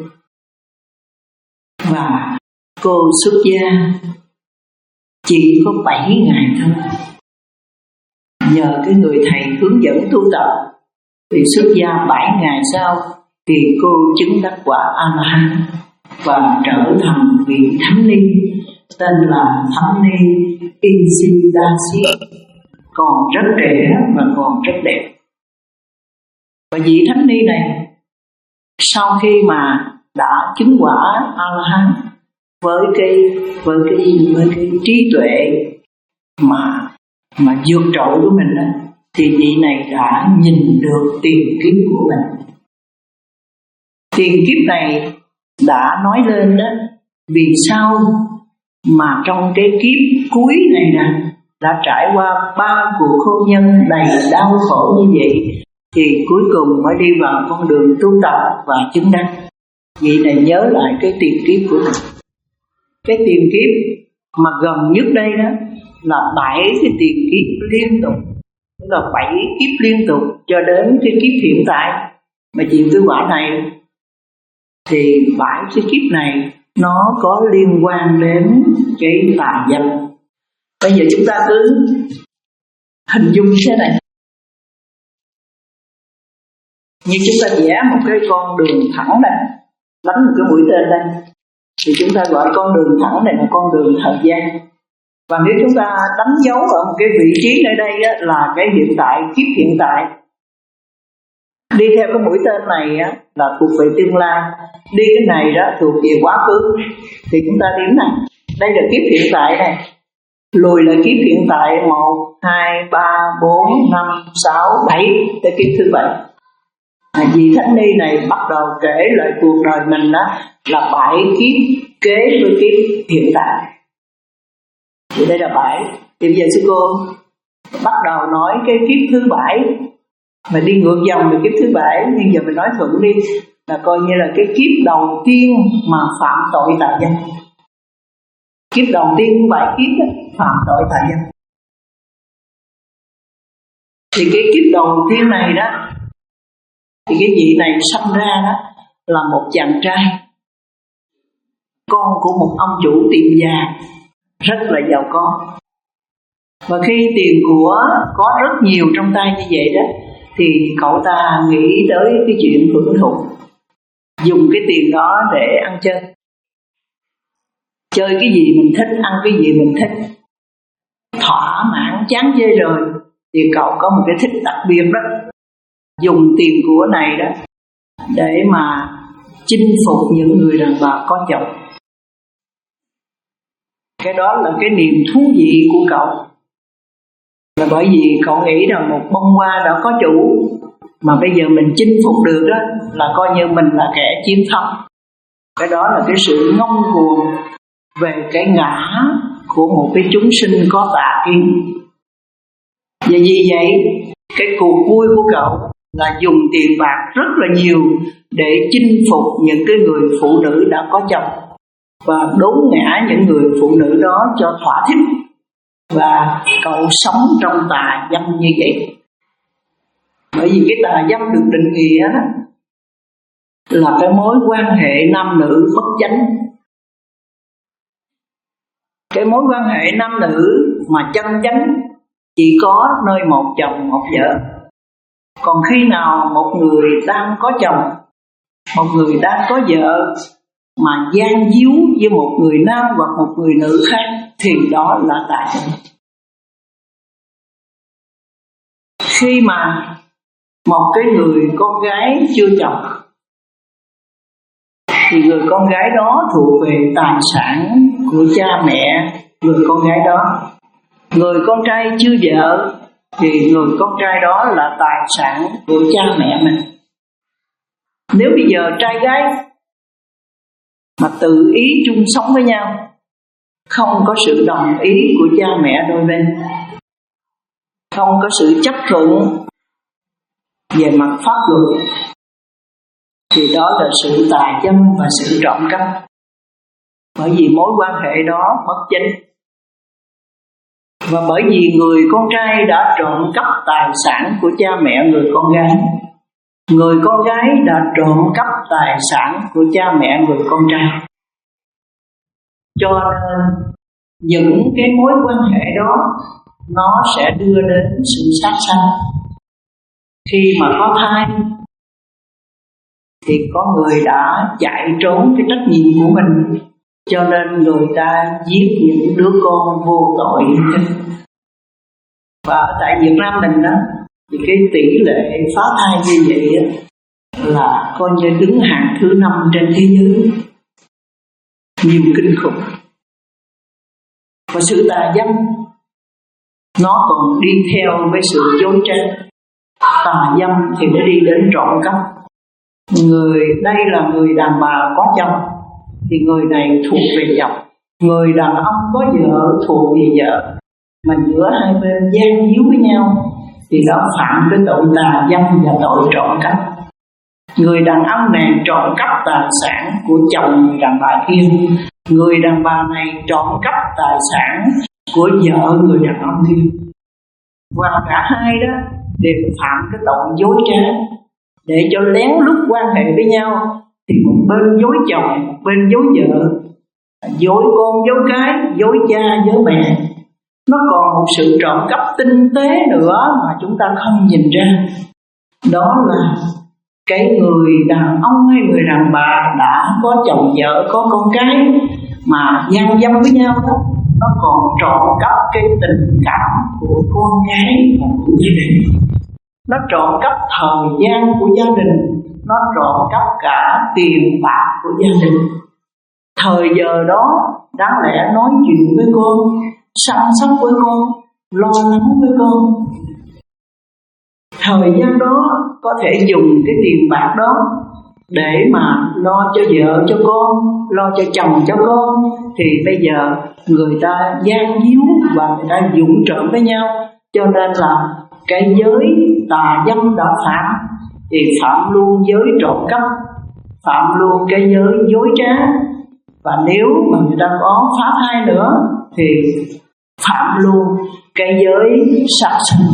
Và cô xuất gia chỉ có bảy ngày thôi. Nhờ cái người thầy hướng dẫn tu tập thì xuất gia bảy ngày sau thì cô chứng đắc quả A-la-hán và trở thành vị thánh ni tên là Thánh ni Insidasi, còn rất trẻ và còn rất đẹp. Và vị thánh ni này sau khi mà đã chứng quả A-la-hán với cái với cái với cái trí tuệ mà mà vượt trội của mình đó, thì vị này đã nhìn được tiền kiếp của mình. Tiền kiếp này đã nói lên đó, vì sao mà trong cái kiếp cuối này nè đã trải qua ba cuộc hôn nhân đầy đau khổ như vậy, thì cuối cùng mới đi vào con đường tu tập và chứng đắc. Vị này nhớ lại cái tiền kiếp của mình. Cái tiền kiếp mà gần nhất đây đó là bảy cái tiền kiếp liên tục, tức là bảy kiếp liên tục cho đến cái kiếp hiện tại mà chịu cái quả này. Thì bảy cái kiếp này nó có liên quan đến cái tà dâm. Bây giờ chúng ta cứ hình dung thế này, như chúng ta vẽ một cái con đường thẳng đây, đánh một cái mũi tên đây, thì chúng ta gọi con đường thẳng này là con đường thời gian. Và nếu chúng ta đánh dấu ở một cái vị trí nơi đây á, là cái hiện tại, kiếp hiện tại, đi theo cái mũi tên này á, là thuộc về tương lai, đi cái này đó thuộc về quá khứ, thì chúng ta điểm này, đây là kiếp hiện tại này, lùi là kiếp hiện tại một, hai, ba, bốn, năm, sáu, bảy, tới kiếp thứ bảy. À, vị thánh ni này bắt đầu kể lại cuộc đời mình đó là bảy kiếp kế với kiếp hiện tại. Thì đây là bảy. Thì bây giờ sư cô bắt đầu nói cái kiếp thứ bảy, mà đi ngược dòng về kiếp thứ bảy. Nhưng giờ mình nói thuận đi, là coi như là cái kiếp đầu tiên mà phạm tội tà dâm. Kiếp đầu tiên của bảy kiếp đó, phạm tội tà dâm. Thì cái kiếp đầu tiên này đó, thì cái vị này sanh ra đó là một chàng trai, con của một ông chủ tiệm vàng rất là giàu có. Và khi tiền của có rất nhiều trong tay như vậy đó, thì cậu ta nghĩ tới cái chuyện hưởng thụ, dùng cái tiền đó để ăn chơi. Chơi cái gì mình thích, ăn cái gì mình thích, thỏa mãn chán chê rồi, thì cậu có một cái thích đặc biệt đó, dùng tiền của này đó để mà chinh phục những người đàn bà có chồng. Cái đó là cái niềm thú vị của cậu, là bởi vì cậu nghĩ rằng một bông hoa đã có chủ, mà bây giờ mình chinh phục được đó là coi như mình là kẻ chiến thắng. Cái đó là cái sự ngông cuồng về cái ngã của một cái chúng sinh có tà kiến. Và vì vậy cái cuộc vui của cậu là dùng tiền bạc rất là nhiều để chinh phục những cái người phụ nữ đã có chồng và đốn ngã những người phụ nữ đó cho thỏa thích, và cậu sống trong tà dâm như vậy. Bởi vì cái tà dâm được định nghĩa đó là cái mối quan hệ nam nữ bất chánh. Cái mối quan hệ nam nữ mà chân chánh chỉ có nơi một chồng một vợ. Còn khi nào một người đang có chồng, một người đang có vợ mà gian díu với một người nam hoặc một người nữ khác thì đó là tà dâm. Khi mà một cái người con gái chưa chồng thì người con gái đó thuộc về tài sản của cha mẹ người con gái đó. Người con trai chưa vợ thì người con trai đó là tài sản của cha mẹ mình. Nếu bây giờ trai gái mà tự ý chung sống với nhau, không có sự đồng ý của cha mẹ đôi bên, không có sự chấp thuận về mặt pháp luật, thì đó là sự tà dâm và sự trộm cắp. Bởi vì mối quan hệ đó bất chánh. Và bởi vì người con trai đã trộm cắp tài sản của cha mẹ người con gái, người con gái đã trộm cắp tài sản của cha mẹ người con trai. Cho nên những cái mối quan hệ đó nó sẽ đưa đến sự sát sanh. Khi mà có thai thì có người đã chạy trốn cái trách nhiệm của mình, cho nên người ta giết những đứa con vô tội. Và tại Việt Nam mình đó, thì cái tỷ lệ phá thai như vậy đó, là coi như đứng hạng thứ năm trên thế giới, nhiều kinh khủng. Và sự tà dâm nó còn đi theo với sự dối trá. Tà dâm thì nó đi đến trộm cắp. Người đây là người đàn bà có chồng thì người này thuộc về chồng, người đàn ông có vợ thuộc về vợ, mà giữa hai bên gian díu với nhau thì đó phạm cái tội tà dâm và tội trộm cắp. Người đàn ông này trộm cắp tài sản của chồng người đàn bà kia, người đàn bà này trộm cắp tài sản của vợ người đàn ông kia, và cả hai đó đều phạm cái tội dối trá. Để cho lén lút quan hệ với nhau thì một bên dối chồng, một bên dối vợ, dối con dối cái, dối cha dối mẹ. Nó còn một sự trộm cắp tinh tế nữa mà chúng ta không nhìn ra. Đó là cái người đàn ông hay người đàn bà đã có chồng vợ, có con cái mà gian dâm với nhau đó, nó còn trộm cắp cái tình cảm của con gái và của gia đình. Nó trộm cắp thời gian của gia đình, nó trộm cắp cả tiền bạc của gia đình. Thời giờ đó đáng lẽ nói chuyện với con, săn sóc với con, lo lắng với con. Thời gian đó có thể dùng cái tiền bạc đó để mà lo cho vợ cho con, lo cho chồng cho con. Thì bây giờ người ta gian díu và người ta dũng trộm với nhau. Cho nên là cái giới tà dâm đã phạm thì phạm luôn giới trộm cắp, phạm luôn cái giới dối trá. Và nếu mà người ta có phá thai nữa thì phạm luôn cái giới sát sanh.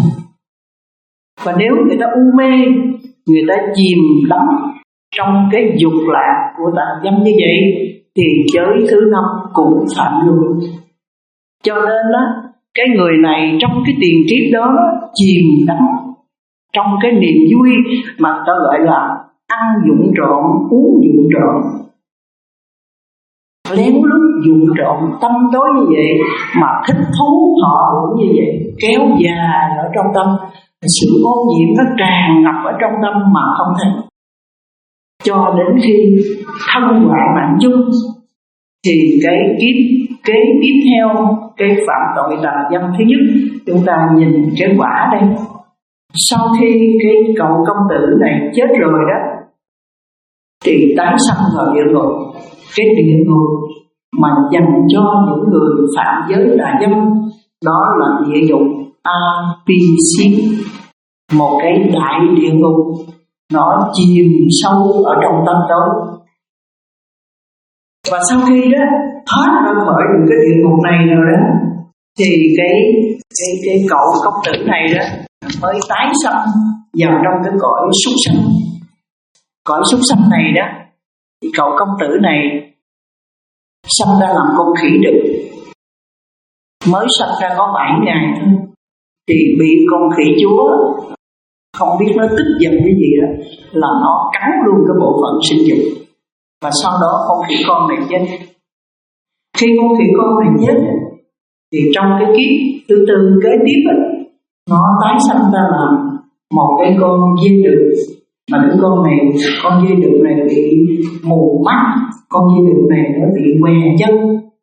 Và nếu người ta u mê, người ta chìm đắm trong cái dục lạc của tà dâm như vậy thì giới thứ năm cũng phạm luôn. Cho nên đó, cái người này trong cái tiền kiếp đó chìm đắm trong cái niềm vui mà ta gọi là ăn dụng trộm, uống dụng trộm, lén lút dụng trộm, tâm tối như vậy mà thích thú họ cũng như vậy, kéo dài ở trong tâm. Sự ô nhiễm nó tràn ngập ở trong tâm mà không thấy, cho đến khi thân hoại mạng chung thì cái kiếp kế tiếp theo cái phạm tội tà dâm thứ nhất, chúng ta nhìn cái quả đây. Sau khi cái cậu công tử này chết rồi đó thì tái sanh vào địa ngục. Cái địa ngục mà dành cho những người phạm giới tà dâm đó là địa ngục A P C. một cái đại địa ngục, nó chìm sâu ở trong tâm tối. Và sau khi đó thoát ra khỏi được cái địa ngục này rồi đó, thì cái cái cái cậu công tử này đó mới tái sanh vào trong cái cõi súc sanh. Cõi súc sanh này đó, thì cậu công tử này sanh ra làm con khỉ đực, mới sanh ra có bảy ngày thôi, thì bị con khỉ chúa không biết nó tức giận cái gì đó, là nó cắn luôn cái bộ phận sinh dục. Và sau đó con khỉ con này chết. Khi con khỉ con này chết thì trong cái kiếp thứ tư kế tiếp ấy, nó tái sanh ra làm một cái con dê đực. Mà đứa con này, con dê đực này bị mù mắt, con dê đực này nó bị què chân.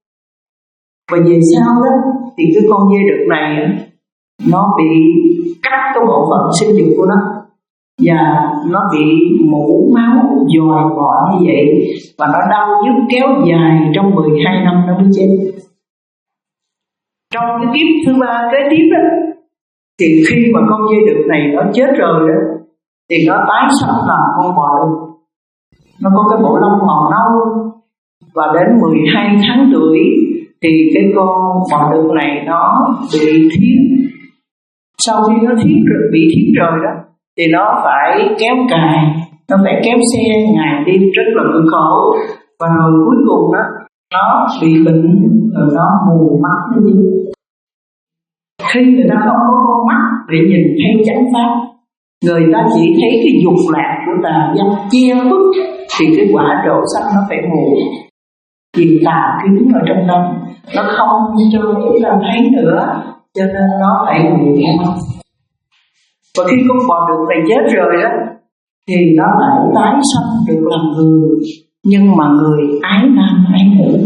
Và về sau đó thì cái con dê đực này nó bị cắt cái bộ phận sinh dục của nó, và nó bị mũ máu dòi bọ như vậy, và nó đau nhức kéo dài trong mười hai năm nó mới chết. Trong cái kiếp thứ ba kế tiếp đó, thì khi mà con dê đực này nó chết rồi đó, thì nó tái sanh làm con bò đực. Nó có cái bộ lông màu nâu, và đến mười hai tháng tuổi thì cái con bò đực này nó bị thiến. Sau khi nó thiến rồi, bị thiến rồi đó, thì nó phải kéo cài, nó phải kéo xe ngày đêm rất là cực khổ. Và rồi cuối cùng đó, nó bị bệnh, rồi nó mù mắt nó gì. Khi người ta không có con mắt để nhìn thấy chánh pháp, người ta chỉ thấy cái dục lạc của tà dâm che khuất, thì cái quả độ sanh nó phải mù. Vì tà kiến ở trong tâm, nó không cho chúng ta thấy nữa, cho nên nó phải mù mắt. Và khi con bò đực này chết rồi đó, thì nó lại tái sanh được làm người, nhưng mà người ái nam ái nữ.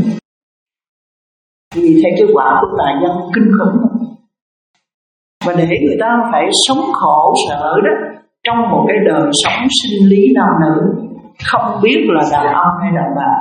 Vì thấy cái quả của tà dâm kinh khủng. Và để người ta phải sống khổ sở đó, trong một cái đời sống sinh lý nam nữ, không biết là đàn ông hay đàn bà.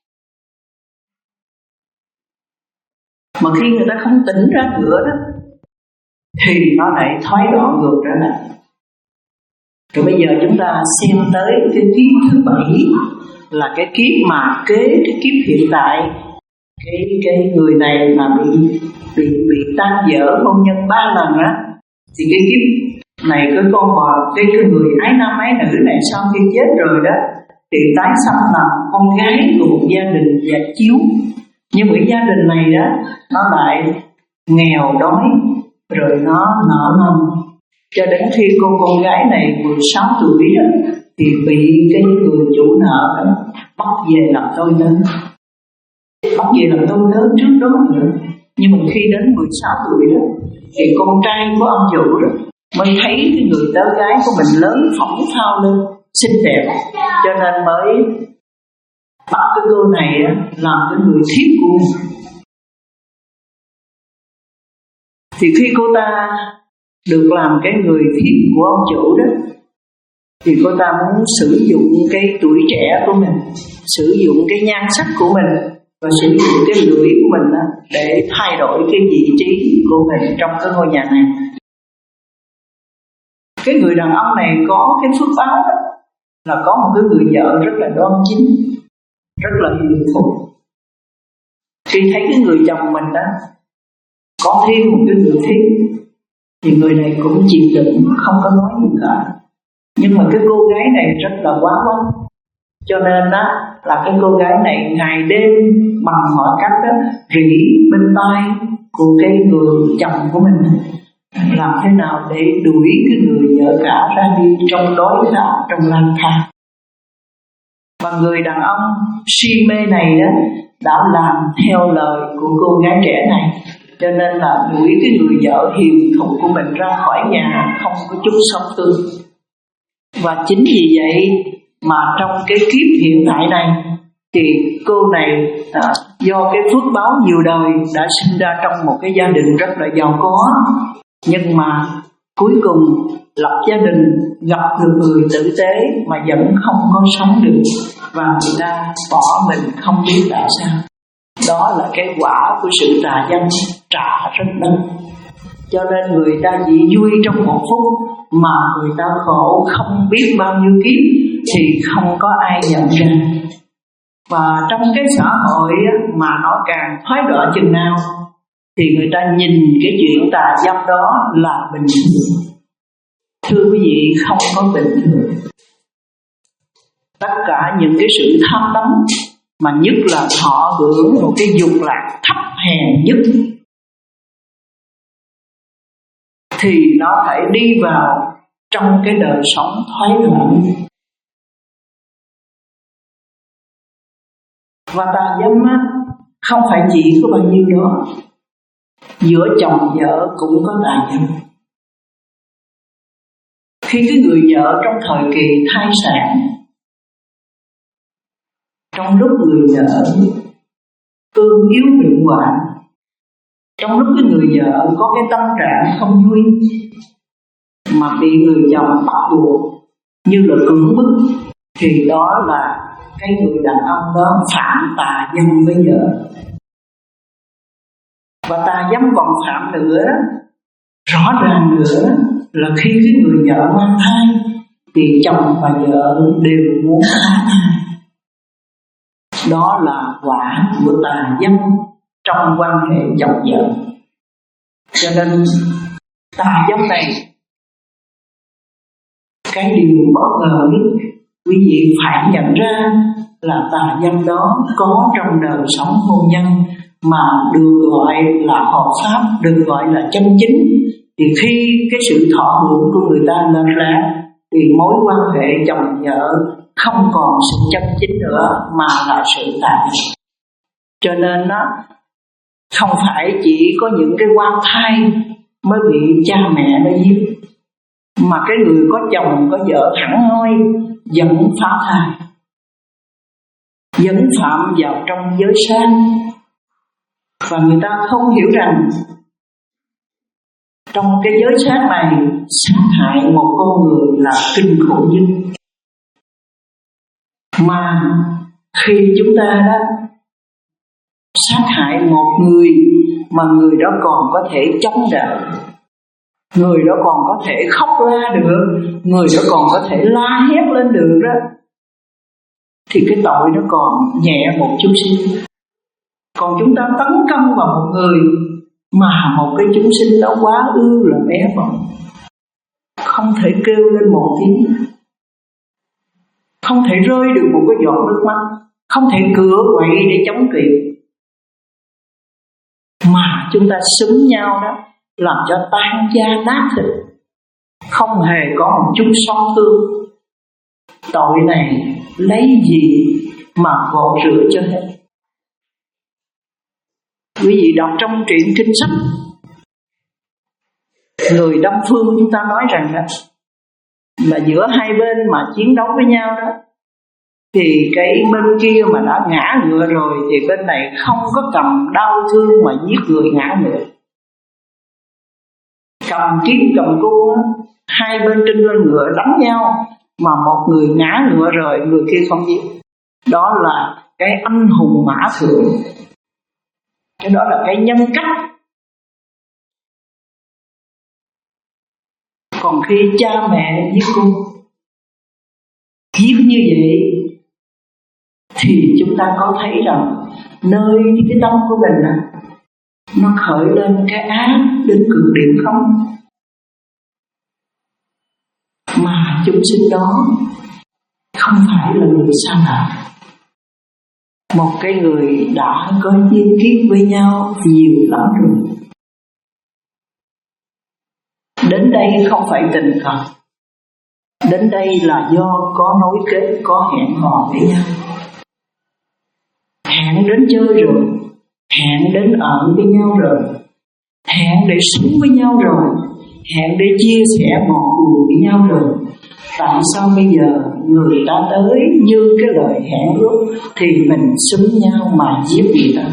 Mà khi người ta không tỉnh ra nữa đó, thì nó lại thoái đoạn ngược trở lại. Rồi bây giờ chúng ta xem tới cái kiếp thứ bảy, là cái kiếp mà kế cái kiếp hiện tại. Cái cái người này mà bị bị bị tan vỡ hôn nhân ba lần á, thì cái kiếp này cái con bò, cái cái người ái nam ái nữ này sau khi chết rồi đó, thì tái sanh làm con gái của một gia đình già chiếu. Nhưng mà cái gia đình này đó, nó lại nghèo đói, rồi nó nợ nần, cho đến khi cô con gái này mười sáu tuổi đó, thì bị cái người chủ nợ đó bắt về làm tôi lớn. Bắt về làm tôi lớn trước đó nữa. Nhưng mà khi đến mười sáu tuổi đó, thì con trai của ông chủ đó mới thấy cái người tớ gái của mình lớn phỏng phao lên, xinh đẹp, cho nên mới bắt cái cô này làm cái người thiếp của mình. Thì khi cô ta được làm cái người thiếp của ông chủ đó, thì cô ta muốn sử dụng cái tuổi trẻ của mình, sử dụng cái nhan sắc của mình, và sử dụng cái lưỡi của mình đó, để thay đổi cái vị trí của mình trong cái ngôi nhà này. Cái người đàn ông này có cái phước báo đó, là có một cái người vợ rất là đoan chính, rất là hiền thục. Khi thấy cái người chồng mình đó có thêm một cái người thiếp, thì người này cũng chịu đựng, không có nói gì cả. Nhưng mà cái cô gái này rất là quá quán, cho nên đó là cái cô gái này ngày đêm bằng mọi cách đó rỉ bên tai của cái người chồng của mình, làm thế nào để đuổi cái người vợ cả ra đi trong đói khát, trong lang thang. Và người đàn ông si mê này đó đã làm theo lời của cô gái trẻ này, cho nên là đuổi cái người vợ hiền thục của mình ra khỏi nhà, không có chút sống tương. Và chính vì vậy mà trong cái kiếp hiện tại này, thì cô này à, do cái phước báo nhiều đời đã sinh ra trong một cái gia đình rất là giàu có, nhưng mà cuối cùng lập gia đình gặp được người tử tế mà vẫn không có sống được, và người ta bỏ mình không biết tại sao. Đó là cái quả của sự tà dâm trả rất lớn. Cho nên người ta chỉ vui trong một phút, mà người ta khổ không biết bao nhiêu kiếp thì không có ai nhận ra. Và trong cái xã hội mà nó càng thoái đọa chừng nào thì người ta nhìn cái chuyện tà dâm đó là bình thường. Thưa quý vị, không có bình thường. Tất cả những cái sự tham đắm, mà nhất là thọ hưởng một cái dục lạc thấp hèn nhất, thì nó phải đi vào trong cái đời sống thoái loạn. Và tà dâm á, không phải chỉ có bao nhiêu đó. Giữa chồng vợ cũng có tà dâm. Khi cái người vợ trong thời kỳ thai sản, trong lúc người vợ ương yếu bệnh hoạn, trong lúc cái người vợ có cái tâm trạng không vui, mà bị người chồng bắt buộc như là cưỡng bức, thì đó là cái người đàn ông đó phạm tà dâm với vợ. Và tà dâm còn phạm nữa, rõ ràng nữa, là khi cái người vợ mang thai thì chồng và vợ đều muốn phá thai. Đó là quả của tà dâm trong quan hệ chồng vợ. Cho nên tà dâm này, cái điều bất ngờ nhất quý vị phải nhận ra là tà dâm đó có trong đời sống hôn nhân mà được gọi là hợp pháp, được gọi là chân chính. Thì khi cái sự thọ hưởng của người ta lên ra thì mối quan hệ chồng vợ không còn sự chân chính nữa mà là sự tà dâm. Cho nên nó không phải chỉ có những cái quan thai mới bị cha mẹ nó giết, mà cái người có chồng có vợ hẳn hoi vẫn phá thai, vẫn phạm vào trong giới sang. Và người ta không hiểu rằng trong cái giới sát này sát hại một con người là kinh khủng nhất. Mà khi chúng ta đã sát hại một người mà người đó còn có thể chống đỡ, người đó còn có thể khóc la được, người đó còn có thể la hét lên được đó, thì cái tội nó còn nhẹ một chút xíu. Còn chúng ta tấn công vào một người mà một cái chúng sinh đó quá ư là bé bỏng, không thể kêu lên một tiếng, không thể rơi được một cái giọt nước mắt, không thể cựa quậy để chống cự, mà chúng ta xúm nhau đó, làm cho tan da nát thịt, không hề có một chút xót thương. Tội này lấy gì mà gột rửa cho hết. Quý vị đọc trong truyện kinh sách, người Đông Phương chúng ta nói rằng đó, là giữa hai bên mà chiến đấu với nhau đó, thì cái bên kia mà đã ngã ngựa rồi thì bên này không có cầm đau thương mà giết người ngã ngựa. Cầm kiếm cầm cua, hai bên trên lưng ngựa đánh nhau, mà một người ngã ngựa rồi người kia không giết. Đó là cái anh hùng mã thượng, cái đó là cái nhân cách. Còn khi cha mẹ giết con, giết như vậy, thì chúng ta có thấy rằng nơi cái tâm của mình à, nó khởi lên cái ác đến cực điểm không? Mà chúng sinh đó không phải là người xa lạ, một cái người đã có duyên kiếp với nhau nhiều lắm rồi. Đến đây không phải tình cờ, đến đây là do có nối kết, có hẹn hò với nhau. Hẹn đến chơi rồi, hẹn đến ở với nhau rồi, hẹn để sống với nhau rồi, hẹn để chia sẻ ngọt bùi với nhau rồi. Tại sao bây giờ người ta tới như cái lời hẹn ước thì mình xúm nhau mà giết người ta?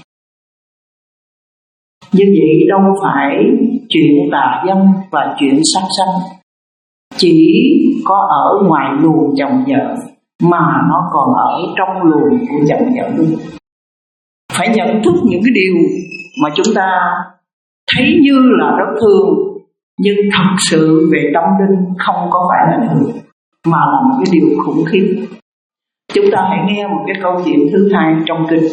Như vậy đâu phải chuyện tà dâm và chuyện sát sanh chỉ có ở ngoài luồng chồng vợ, mà nó còn ở trong luồng của chồng vợ luôn. Phải nhận thức những cái điều mà chúng ta thấy như là rất thường, nhưng thật sự về tâm linh không có phải là thường, mà là một cái điều khủng khiếp. Chúng ta hãy nghe một cái câu chuyện thứ hai trong kinh.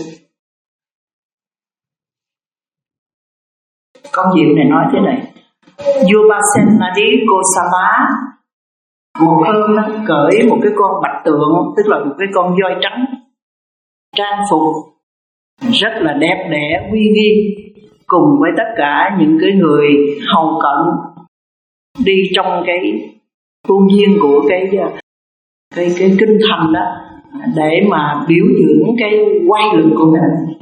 Câu chuyện này nói thế này: vua Pasenadi Kosala một hôm nó cởi một cái con bạch tượng, tức là một cái con voi trắng, trang phục rất là đẹp đẽ uy nghi, cùng với tất cả những cái người hầu cận đi trong cái khuôn viên của cái cái cái kinh thành đó, để mà biểu diễn cái oai lực của mình.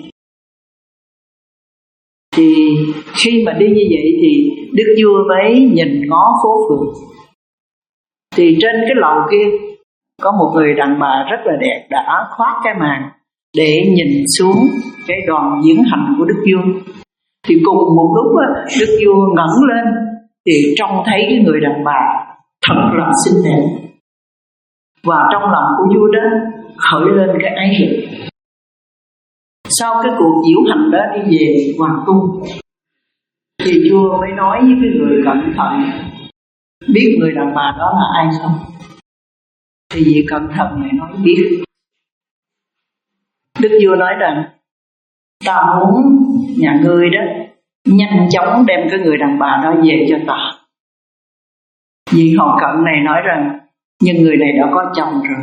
Thì khi mà đi như vậy thì đức vua mới nhìn ngó phố phường. Thì trên cái lầu kia có một người đàn bà rất là đẹp đã khoác cái màn để nhìn xuống cái đoàn diễn hành của đức vua. Thì cùng một lúc đó, đức vua ngẩng lên thì trông thấy cái người đàn bà thật là xinh đẹp, và trong lòng của vua đó khởi lên cái ái dục. Sau cái cuộc diễu hành đó đi về hoàng cung thì vua mới nói với cái người cẩn thận: biết người đàn bà đó là ai không? Thì vị cẩn thận này nói biết. Đức vua nói rằng ta muốn nhà ngươi đó nhanh chóng đem cái người đàn bà đó về cho ta. Vị hầu cận này nói rằng nhưng người này đã có chồng rồi.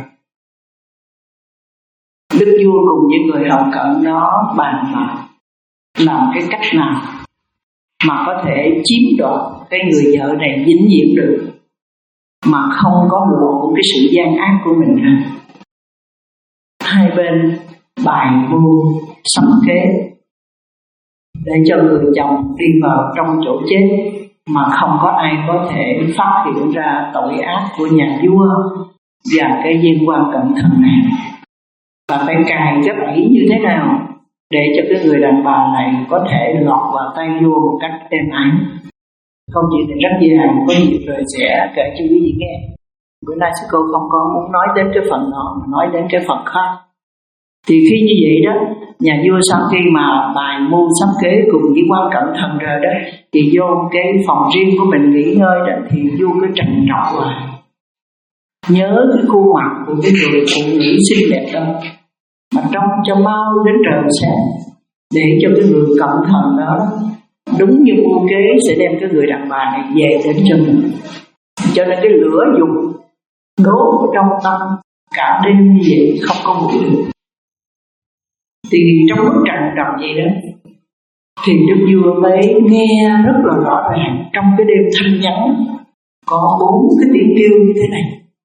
Đức vua cùng với người hầu cận đó bàn lại làm cái cách nào mà có thể chiếm đoạt cái người vợ này vĩnh viễn được, mà không có lộ cái sự gian ác của mình ra. Hai bên bài mưu sắm kế để cho người chồng đi vào trong chỗ chết mà không có ai có thể phát hiện ra tội ác của nhà vua và cái viên quan cẩn thận này. Và phải cài cái bẫy như thế nào để cho cái người đàn bà này có thể lọt vào tay vua một cách êm ái. Câu chuyện này rất dài, có dịp rồi sẽ kể cho quý vị nghe. Bữa nay sư cô không có muốn nói đến cái phần đó, mà nói đến cái phần khác. Thì khi như vậy đó, nhà vua sau khi mà bài mưu sắp kế cùng với quan cẩn thận rồi đó, thì vô cái phòng riêng của mình nghỉ ngơi đó, thì vua cứ trằn trọc lại nhớ cái khuôn mặt của cái người phụ nữ xinh đẹp đó, mà trông cho mau đến trời sáng, để cho cái người cẩn thận đó đúng như mưu kế sẽ đem cái người đàn bà này về đến cho mình. Cho nên cái lửa dục đốt trong tâm cả đêm như vậy không có ngủ được. Thì trong lúc trằn trọc vậy đó, thì đức vua mới nghe rất là rõ ràng trong cái đêm thanh vắng có bốn cái tiếng kêu như thế này.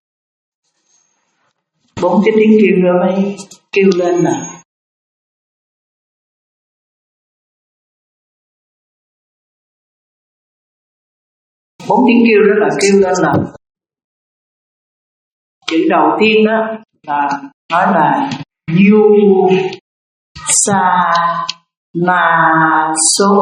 Bốn cái tiếng kêu đó mới kêu lên là bốn tiếng kêu đó là kêu lên là chữ đầu tiên đó là nói là yu sa na số,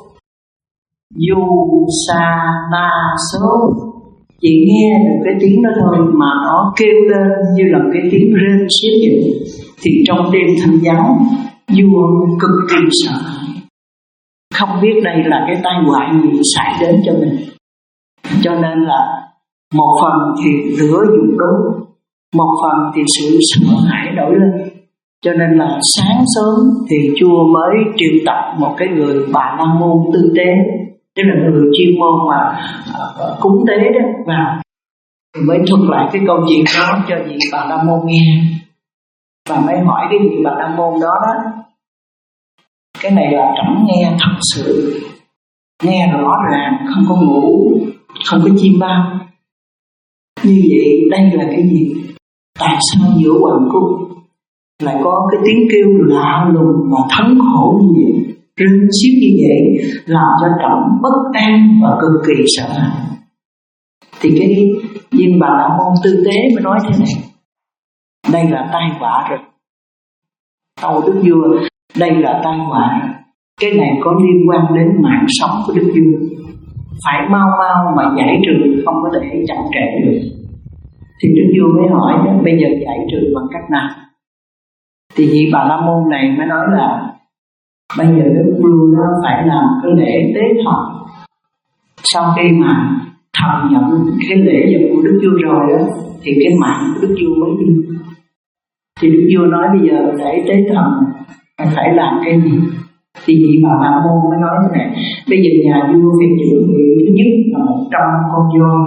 yu sa na số. Chỉ nghe được cái tiếng đó thôi mà nó kêu lên như là cái tiếng rên xiết vậy. Thì trong đêm thanh vắng, vua cực kỳ sợ hãi, không biết đây là cái tai họa gì xảy đến cho mình. Cho nên là một phần thì lửa dục đốt, một phần thì sự sợ hãi nổi lên. Cho nên là sáng sớm thì vua mới triệu tập một cái người Bà La Môn tư tế, tức là người chuyên môn mà uh, cúng tế đó vào, thì mới thuật lại cái câu chuyện đó cho vị Bà La Môn nghe. Và mới hỏi cái vị Bà La Môn đó đó, cái này là trẫm nghe thật sự, nghe rõ ràng, không có ngủ, không có chim bao. Như vậy đây là cái gì? Tại sao giữa hoàng cung lại có cái tiếng kêu lạ lùng và thống khổ như vậy, rên xiết như vậy, làm cho trẫm bất an và cực kỳ sợ hãi. Thì cái viên Bà La Môn tư tế mới nói thế này: đây là tai họa rồi. Tâu đức vua, đây là tai họa rồi. Cái này có liên quan đến mạng sống của đức vua, phải mau mau mà giải trừ, không có thể chậm trễ được. Thì đức vua mới hỏi bây giờ giải trừ bằng cách nào? Thì vị Bà La Môn này mới nói là bây giờ đức vua nó phải làm cái lễ tế thọ. Sau khi mà thầm nhận cái lễ vật của Đức Vua rồi đó, thì cái mạng của Đức Vua mới đi. Thì Đức Vua nói bây giờ để tế thần phải làm cái gì? Thì vị Bà La Môn mới nói thế này: bây giờ nhà vua phải chuẩn bị thứ nhất là một trăm con voi,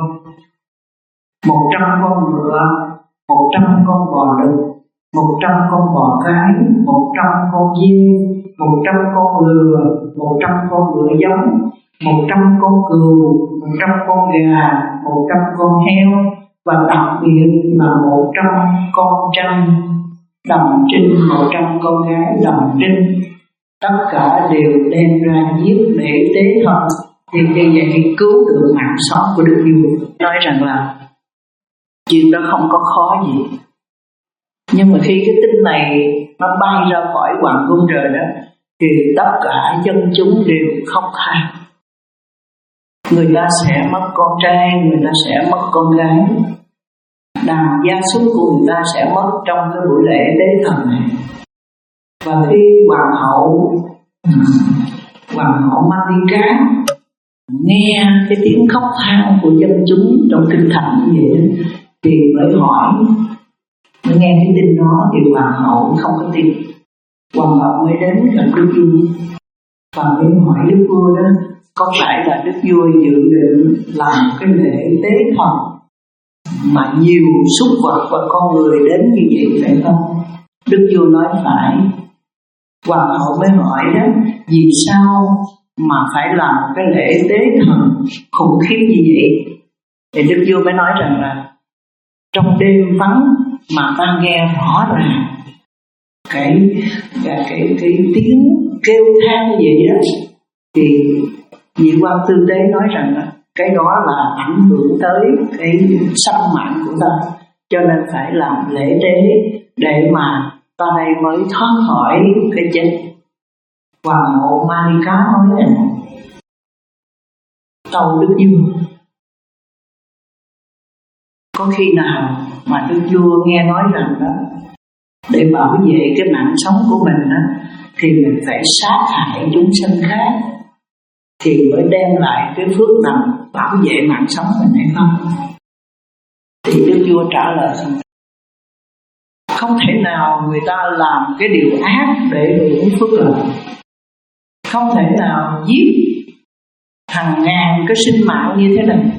một trăm con ngựa, một trăm con bò đực, một trăm con bò cái, một trăm con dê, một trăm con lừa, một trăm con ngựa giống, một trăm con cừu, một trăm con gà, một trăm con heo, và đặc biệt là một trăm con trăng đầm trinh, một trăm con gái đầm trinh. Tất cả đều đem ra giết để tế thần, thì như vậy cứu được mạng sống của Đức Vua. Nói rằng là chuyện đó không có khó gì. Nhưng mà khi cái tin này nó bay ra khỏi hoàng cung rồi đó, thì tất cả dân chúng đều khóc than. Người ta sẽ mất con trai, người ta sẽ mất con gái, đàn gia súc của người ta sẽ mất trong cái buổi lễ tế thần này. Và khi hoàng hậu hoàng hậu Malika nghe cái tiếng khóc than của dân chúng trong kinh thành như vậy, thì mới hỏi, mới nghe cái tin đó, thì hoàng hậu không có tin. Hoàng hậu mới đến gặp Đức Vua và mới hỏi Đức Vua đó, có phải là Đức Vua dự định làm cái lễ tế thần mà nhiều súc vật và con người đến như vậy phải không? Đức Vua nói phải. Hoàng hậu mới hỏi đó, vì sao mà phải làm cái lễ tế thần khủng khiếp như vậy? Thì Đức Vua mới nói rằng là trong đêm vắng mà ta nghe rõ ràng cái cái cái, cái tiếng kêu than như vậy đó, thì vị quan tư tế nói rằng là cái đó là ảnh hưởng tới cái sinh mạng của ta, cho nên phải làm lễ tế để mà ta đây mới thoát khỏi cái chết. Hoàng hậu Malika nói rằng tâu Đức Vua, có khi nào mà Đức Vua nghe nói rằng đó, để bảo vệ cái mạng sống của mình đó, thì mình phải sát hại chúng sinh khác thì mới đem lại cái phước lành bảo vệ mạng sống mình hay không? Thì Đức Vua trả lời không thể nào người ta làm cái điều ác để hưởng phước lành, không thể nào giết hàng ngàn cái sinh mạng như thế này.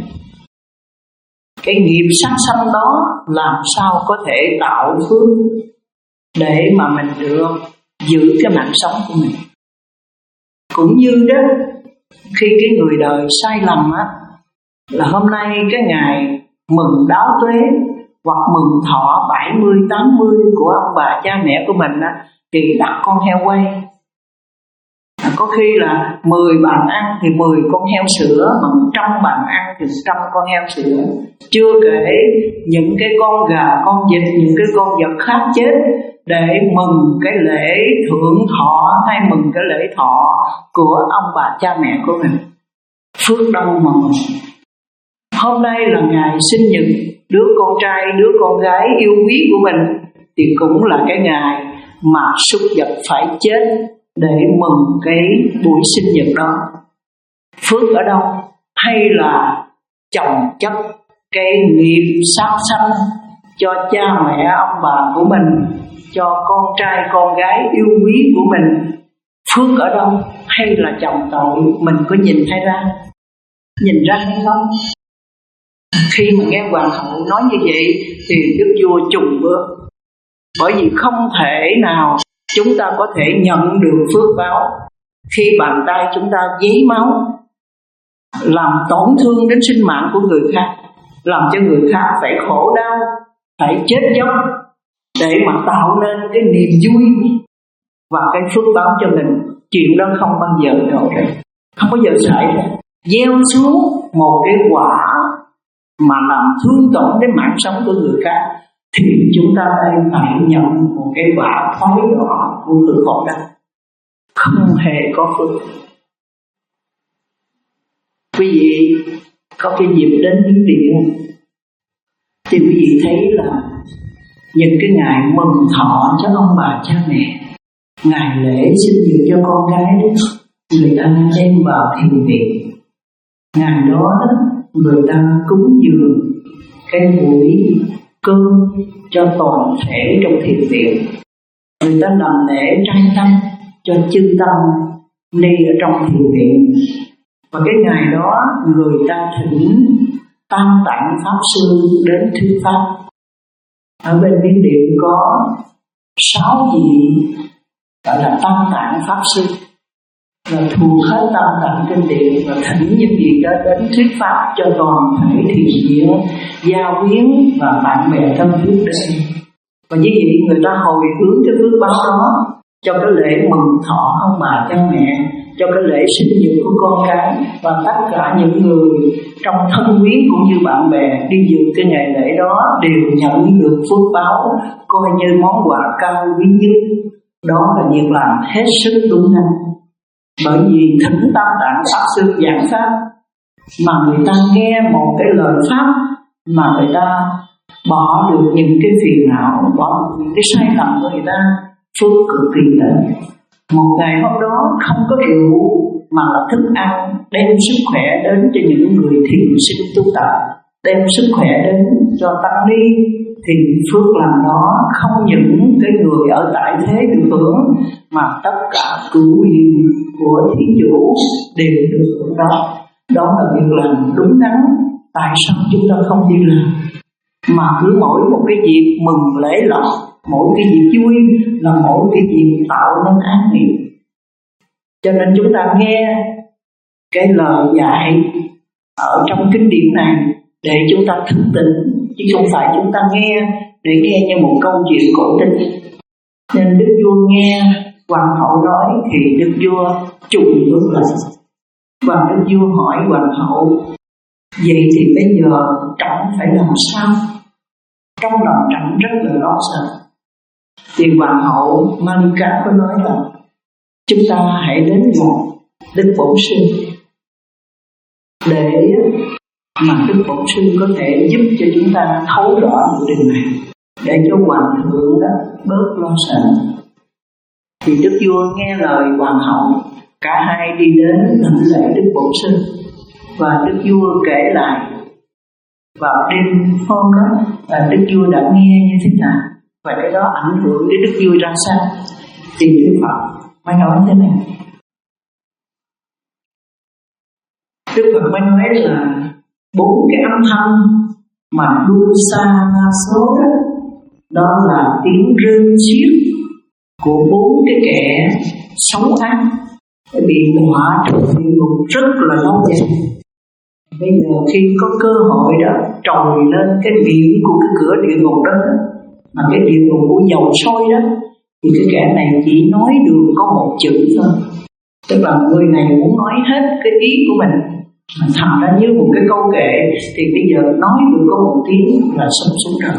Cái nghiệp sát sanh đó làm sao có thể tạo phước để mà mình được giữ cái mạng sống của mình. Cũng như đó, khi cái người đời sai lầm á, là hôm nay cái ngày mừng đáo tuế hoặc mừng thọ bảy mươi, tám mươi của ông bà cha mẹ của mình á, thì đặt con heo quay. Có khi là mười bàn ăn thì mười con heo sữa, mà một trăm bàn ăn thì một trăm con heo sữa. Chưa kể những cái con gà, con vịt, những cái con vật khác chết để mừng cái lễ thượng thọ hay mừng cái lễ thọ của ông bà cha mẹ của mình. Phước đâu mà mừng. Hôm nay là ngày sinh nhật đứa con trai, đứa con gái yêu quý của mình, thì cũng là cái ngày mà súc vật phải chết để mừng cái buổi sinh nhật đó. Phước ở đâu? Hay là chồng chất cái nghiệp sát sanh cho cha mẹ ông bà của mình, cho con trai con gái yêu quý của mình? Phước ở đâu? Hay là chồng tội? Mình có nhìn thấy ra? Nhìn ra hay không? Khi mà nghe hoàng hậu nói như vậy thì Đức Vua trùng bước, bởi vì không thể nào chúng ta có thể nhận được phước báo khi bàn tay chúng ta giấy máu, làm tổn thương đến sinh mạng của người khác, làm cho người khác phải khổ đau, phải chết chóc, để mà tạo nên cái niềm vui và cái phước báo cho mình. Chuyện đó không bao giờ đâu ra, không bao giờ xảy ra. Gieo xuống một cái quả mà làm thương tổn đến mạng sống của người khác, thì chúng ta đây phải nhận một cái quả khói đỏ của sự khổ đau, không hề có phước. Quý vị có cái dịp đến Miến Điện thì quý vị thấy là những cái ngày mừng thọ cho ông bà cha mẹ, ngày lễ sinh nhật cho con gái đó, người ta đem vào thiền viện, Ngày đó người ta cúng dường cái buổi cơm cho toàn thể trong thiền viện. Người ta làm lễ trai tăng cho chư tăng ni ở trong thiền viện. Và cái ngày đó người ta thỉnh Tam Tạng Pháp Sư đến thuyết pháp. Ở bên Miến Điện có sáu vị gọi là Tam Tạng Pháp Sư, là thuộc hết Tam Tạng Kinh Điển, và thỉnh những vị đó đến thuyết pháp cho toàn thể thiền viện, gia quyến và bạn bè thân thiết đến. Và như vậy người ta hồi hướng cái phước báo đó cho cái lễ mừng thọ ông bà cha mẹ, cho cái lễ sinh nhật của con cái, và tất cả những người trong thân quyến cũng như bạn bè đi dự cái ngày lễ đó đều nhận được phước báo, coi như món quà cao quý nhất. Đó là việc làm hết sức đúng đắn. Bởi vì thỉnh Tam Tạng Pháp Sư giảng pháp mà người ta nghe một cái lời pháp mà người ta bỏ được những cái phiền não, bỏ được những cái sai lầm của người ta, phước cực kỳ lớn. Một ngày hôm đó không có rượu mà là thức ăn, đem sức khỏe đến cho những người thiền sinh tu tập, đem sức khỏe đến cho tăng ni, thì phước làm đó không những cái người ở tại thế được hưởng mà tất cả cửu hiền của thí chủ đều được hưởng đó. Đó là việc làm đúng đắn. Tại sao chúng ta không đi làm, mà cứ mỗi một cái dịp mừng lễ lộc, mỗi cái dịp vui là mỗi cái dịp tạo nên ác nghiệp. Cho nên chúng ta nghe cái lời dạy ở trong kinh điển này để chúng ta thức tỉnh, chứ không phải chúng ta nghe để nghe như một câu chuyện cổ tích. Nên Đức Vua nghe Hoàng hậu nói thì Đức Vua trùng bước lại, và Đức Vua hỏi Hoàng hậu: vậy thì bây giờ trọng phải làm sao? Trong lòng trọng rất là lo sợ. Thì Hoàng hậu Malika có nói là chúng ta hãy đến gặp Đức Bổn Sư để mà Đức Bổn Sư có thể giúp cho chúng ta thấu rõ được điều này, để cho Hoàng thượng đó bớt lo sợ. Thì Đức Vua nghe lời Hoàng hậu, cả hai đi đến lãnh lễ Đức Bổn Sư. Và Đức Vua kể lại vào đêm hôm đó là Đức Vua đã nghe như thế nào, và cái đó ảnh hưởng đến Đức Vua ra sao. Thì Đức Phật mới nói thế này. Đức Phật mới nói là bốn cái âm thanh mà đu xa na số đó, đó là tiếng rên xiết của bốn cái kẻ xấu ác bị đọa trong địa ngục rất là lâu dài. Bây giờ khi có cơ hội đó trồi lên cái biển của cái cửa địa ngục đó, mà cái địa ngục của dầu sôi đó, thì cái kẻ này chỉ nói được có một chữ thôi. Tức là người này muốn nói hết cái ý của mình, mà thành ra như một cái câu kệ, thì bây giờ nói được có một tiếng là xong xuống rồi.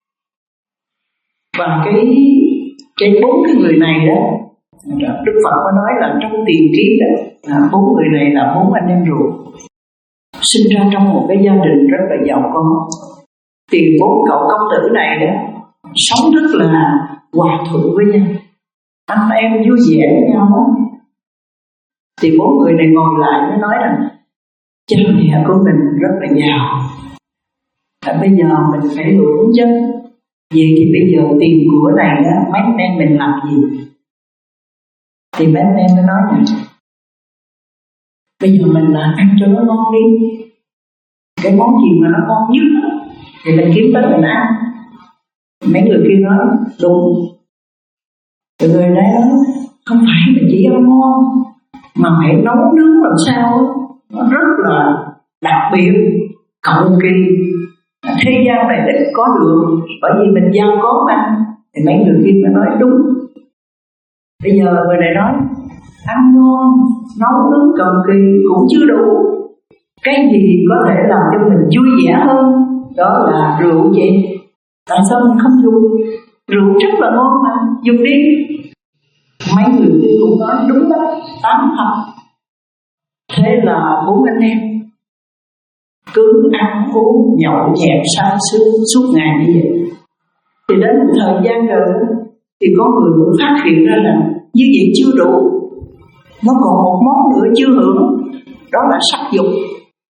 Và cái cái bốn cái người này đó, Đức Phật có nói là trong tiền ký đó, là bốn người này là bốn anh em ruột, sinh ra trong một cái gia đình rất là giàu có. Thì bốn cậu công tử này đó sống rất là hòa thuận với nhau, anh em vui vẻ với nhau. Thì bốn người này ngồi lại mới nói rằng cha mẹ của mình rất là giàu, à, bây giờ mình phải hưởng chứ. Vậy thì bây giờ tiền của này đó, mấy anh em mình làm gì? Thì mấy anh em mới nói này: bây giờ mình là ăn cho nó ngon đi, cái món gì mà nó ngon nhất đó, thì mình kiếm tới mình ăn. Mấy người kia nói đúng. Rồi người đấy nói không phải là chỉ ăn ngon, mà phải nấu nướng làm sao nó rất là đặc biệt, cầu kỳ. Thế gian này ít có được, bởi vì mình giàu có mà. Thì mấy người kia mới nói đúng. Bây giờ người này nói ăn ngon, nấu nướng cầu kỳ cũng chưa đủ, cái gì có thể làm cho mình vui vẻ hơn? Đó là rượu vậy. Tại sao mình không dùng? Rượu rất là ngon mà, dùng đi. Mấy người kia cũng nói đúng đó, tám thật. Thế là bốn anh em cứ ăn uống nhậu nhẹt say sưa suốt ngày như vậy. Thì đến một thời gian rồi thì có người cũng phát hiện ra là như vậy chưa đủ, nó còn một món nữa chưa hưởng, đó là sắc dục.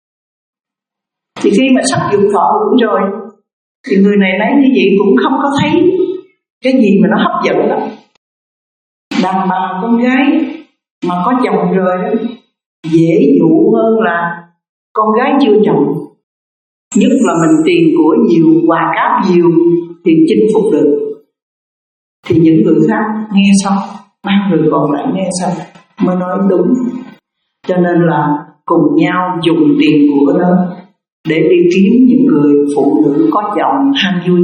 Thì khi mà sắc dục thọ hưởng rồi thì người này lấy như vậy cũng không có thấy cái gì mà nó hấp dẫn lắm. Đàn bà con gái mà có chồng rồi đó, dễ dụ hơn là con gái chưa chồng. Nhất là mình tiền của nhiều, quà cáp nhiều thì chinh phục được. Thì những người khác nghe xong, ba người còn lại nghe xong mới nói đúng. Cho nên là cùng nhau dùng tiền của đó để đi kiếm những người phụ nữ có chồng ham vui.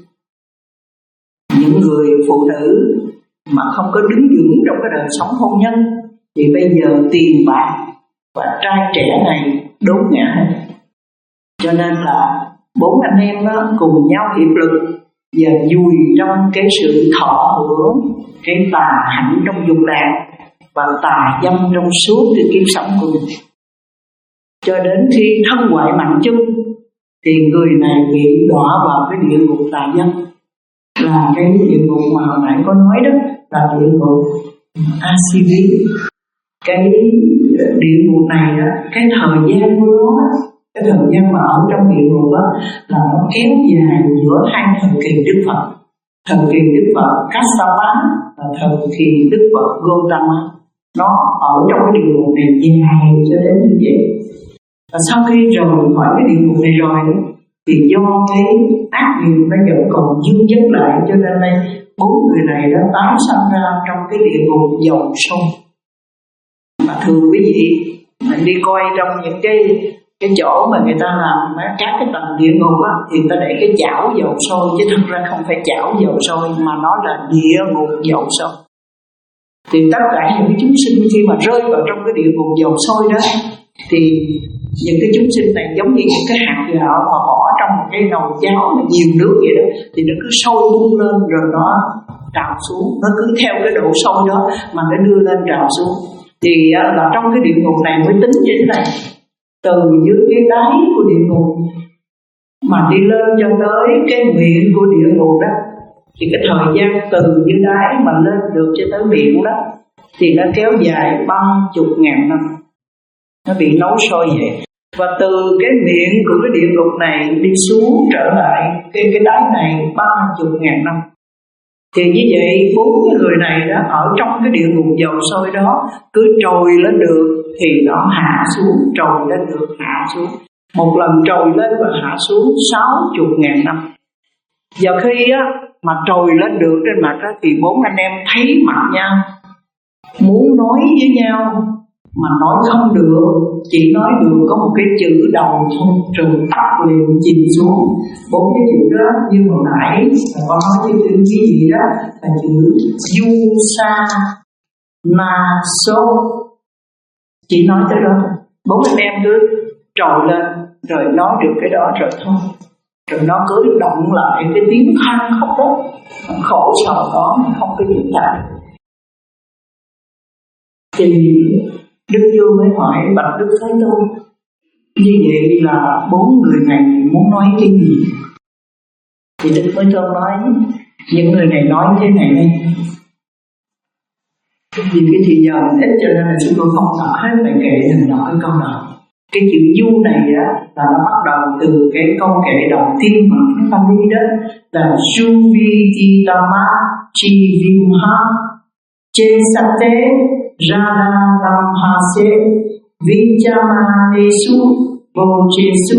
Những người phụ nữ mà không có đứng vững trong cái đời sống hôn nhân thì bây giờ tiền bạc và trai trẻ này đốn ngã hết. Cho nên là bốn anh em đó cùng nhau hiệp lực và vùi trong cái sự thọ hưởng cái tà hạnh trong dục lạc và tà dâm trong suốt cái kiếp sống của mình. Cho đến khi thân ngoại mạng chung thì người này bị đọa vào cái địa ngục tà dâm, là cái địa ngục mà hồi nãy có nói đó, là địa ngục a xê vê. Cái địa ngục này đó, cái thời gian của nó, cái thời gian mà ở trong địa ngục đó là nó kéo dài giữa hai thời kỳ Đức Phật. Thời kỳ Đức Phật Kassapa và thời kỳ Đức Phật Gautama. Nó ở trong cái địa ngục này dài cho đến như vậy. Và sau khi rời khỏi cái địa ngục này rồi thì do cái ác nghiệp nó vẫn còn dương dứt lại, cho nên đây bốn người này đã tái sanh ra trong cái địa ngục dầu sâu. Và thường quý vị mình đi coi trong những cái cái chỗ mà người ta làm các cái tầng địa ngục á, thì người ta để cái chảo dầu sôi, chứ thật ra không phải chảo dầu sôi mà nó là địa ngục dầu sôi. Thì tất cả những cái chúng sinh khi mà rơi vào trong cái địa ngục dầu sôi đó thì những cái chúng sinh này giống như những cái hạt gạo mà bỏ trong một cái nồi cháo mà nhiều nước vậy đó, thì nó cứ sôi bung lên rồi nó trào xuống, nó cứ theo cái độ sôi đó mà nó đưa lên trào xuống. Thì là trong cái địa ngục này mới tính như thế này, từ dưới cái đáy của địa ngục mà đi lên cho tới cái miệng của địa ngục đó, thì cái thời gian từ dưới đáy mà lên được cho tới miệng đó thì nó kéo dài ba chục ngàn năm, nó bị nấu sôi vậy. Và từ cái miệng của cái địa ngục này đi xuống trở lại cái cái đáy này ba chục ngàn năm. Thì như vậy bốn cái người này đó ở trong cái địa ngục dầu sôi đó cứ trồi lên được thì nó hạ xuống, trồi lên được hạ xuống, một lần trồi lên và hạ xuống sáu chục ngàn năm. Giờ khi á mà trồi lên được trên mặt á thì bốn anh em thấy mặt nhau, muốn nói với nhau mà nói không được, chỉ nói được có một cái chữ đầu thôi, rồi tắt liền chìm xuống. Bốn cái chữ đó như hồi nãy là con nói với cái gì đó là chữ du sa na so, chỉ nói tới đó. Bốn anh em cứ trồi lên rồi nói được cái đó rồi thôi, rồi nó cứ động lại cái tiếng than khóc đó, khổ sở đó không có gì cả. Thì Đức Vua mới hỏi bạch Đức Thế Tôn, như vậy là bốn người này muốn nói cái gì? Thì Đức Thế Tôn nói, những người này nói thế này đây. Vì cái thời giờ ít cho nên là chúng tôi không đọc hết bài kệ, mình đọc cái câu nào. Cái chữ du này á là nó bắt đầu từ cái câu kệ đầu tiên mà cái Pali đó là Suvititama Chivimha Chesate Rada Lamhase Vichamanesu Vochesu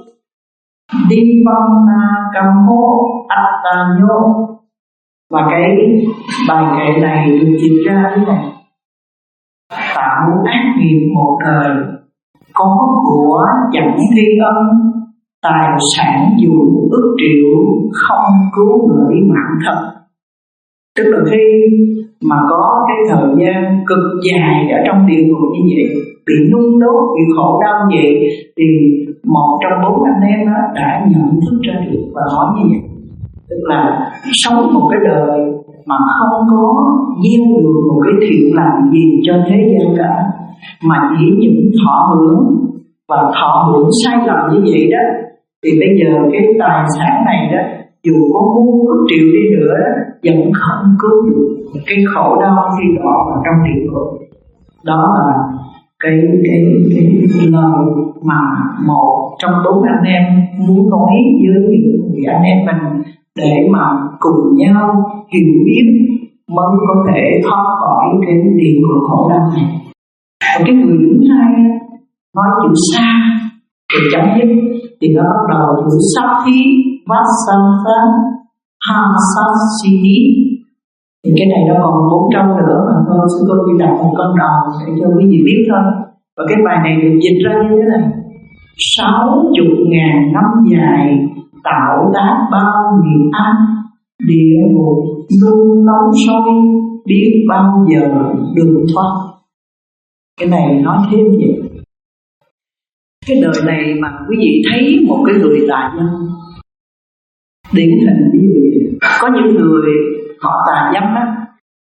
Divamna Kamho Attanyo. Và cái bài kệ này được dịch ra thế này: tạo ác nghiệp một đời, có của chẳng thiên ân, tài sản dù ước triệu, không cứu gửi mạng thật. Tức là khi mà có cái thời gian cực dài ở trong địa ngục như vậy, bị nung đốt, bị khổ đau vậy, thì một trong bốn anh em đó đã nhận thức ra được và nói như vậy. Tức là sống một cái đời mà không có gieo được một cái thiện làm gì cho thế gian cả, mà chỉ những thọ hưởng và thọ hưởng sai lầm như vậy đó, thì bây giờ cái tài sản này đó dù có muôn ước triệu đi nữa đó, vẫn không cứu được cái khổ đau khi đọa vào trong địa ngục. Đó là cái cái cái lời mà một trong bốn anh em muốn nói với những người anh em mình để mà cùng nhau hiểu biết mới có thể thoát khỏi cái địa ngục khổ đau này. Còn cái người thứ hai nói chữ xa để chấm dứt thì nó bắt đầu từ sát thí vát san phán ha sát si ní. Thì cái này nó còn bốn câu nữa mà thôi, sư cô chỉ đặt một câu đầu để cho quý vị biết thôi. Và cái bài này được dịch ra như thế này: sáu chục ngàn năm dài tạo tác bao nghiệp ác, địa ngục luôn nóng sôi, biết bao giờ đường thoát. Cái này nói thêm vậy. Cái đời này mà quý vị thấy một cái người tà dâm, điển hình quý vị, có những người họ tà dâm á,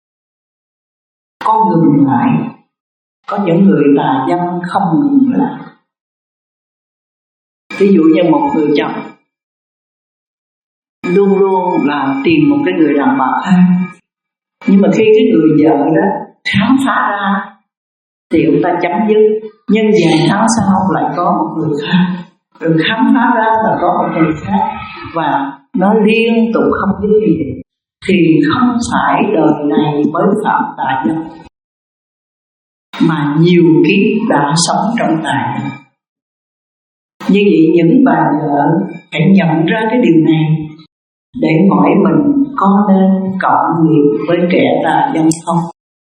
có ngừng lại, có những người tà dâm không ngừng lại. Ví dụ như một người chồng luôn luôn là tìm một cái người đàn bà khác, nhưng mà khi cái người vợ đó khám phá ra thì ông ta chấm dứt, nhưng vài tháng sau lại có một người khác, rồi khám phá ra là có một người khác, và nó liên tục không dứt như vậy. Thì không phải đời này mới phạm tà dâm, mà nhiều kiếp đã sống trong tà dâm. Như vậy những bà vợ hãy nhận ra cái điều này để hỏi mình có nên cộng nghiệp với kẻ tà dâm không?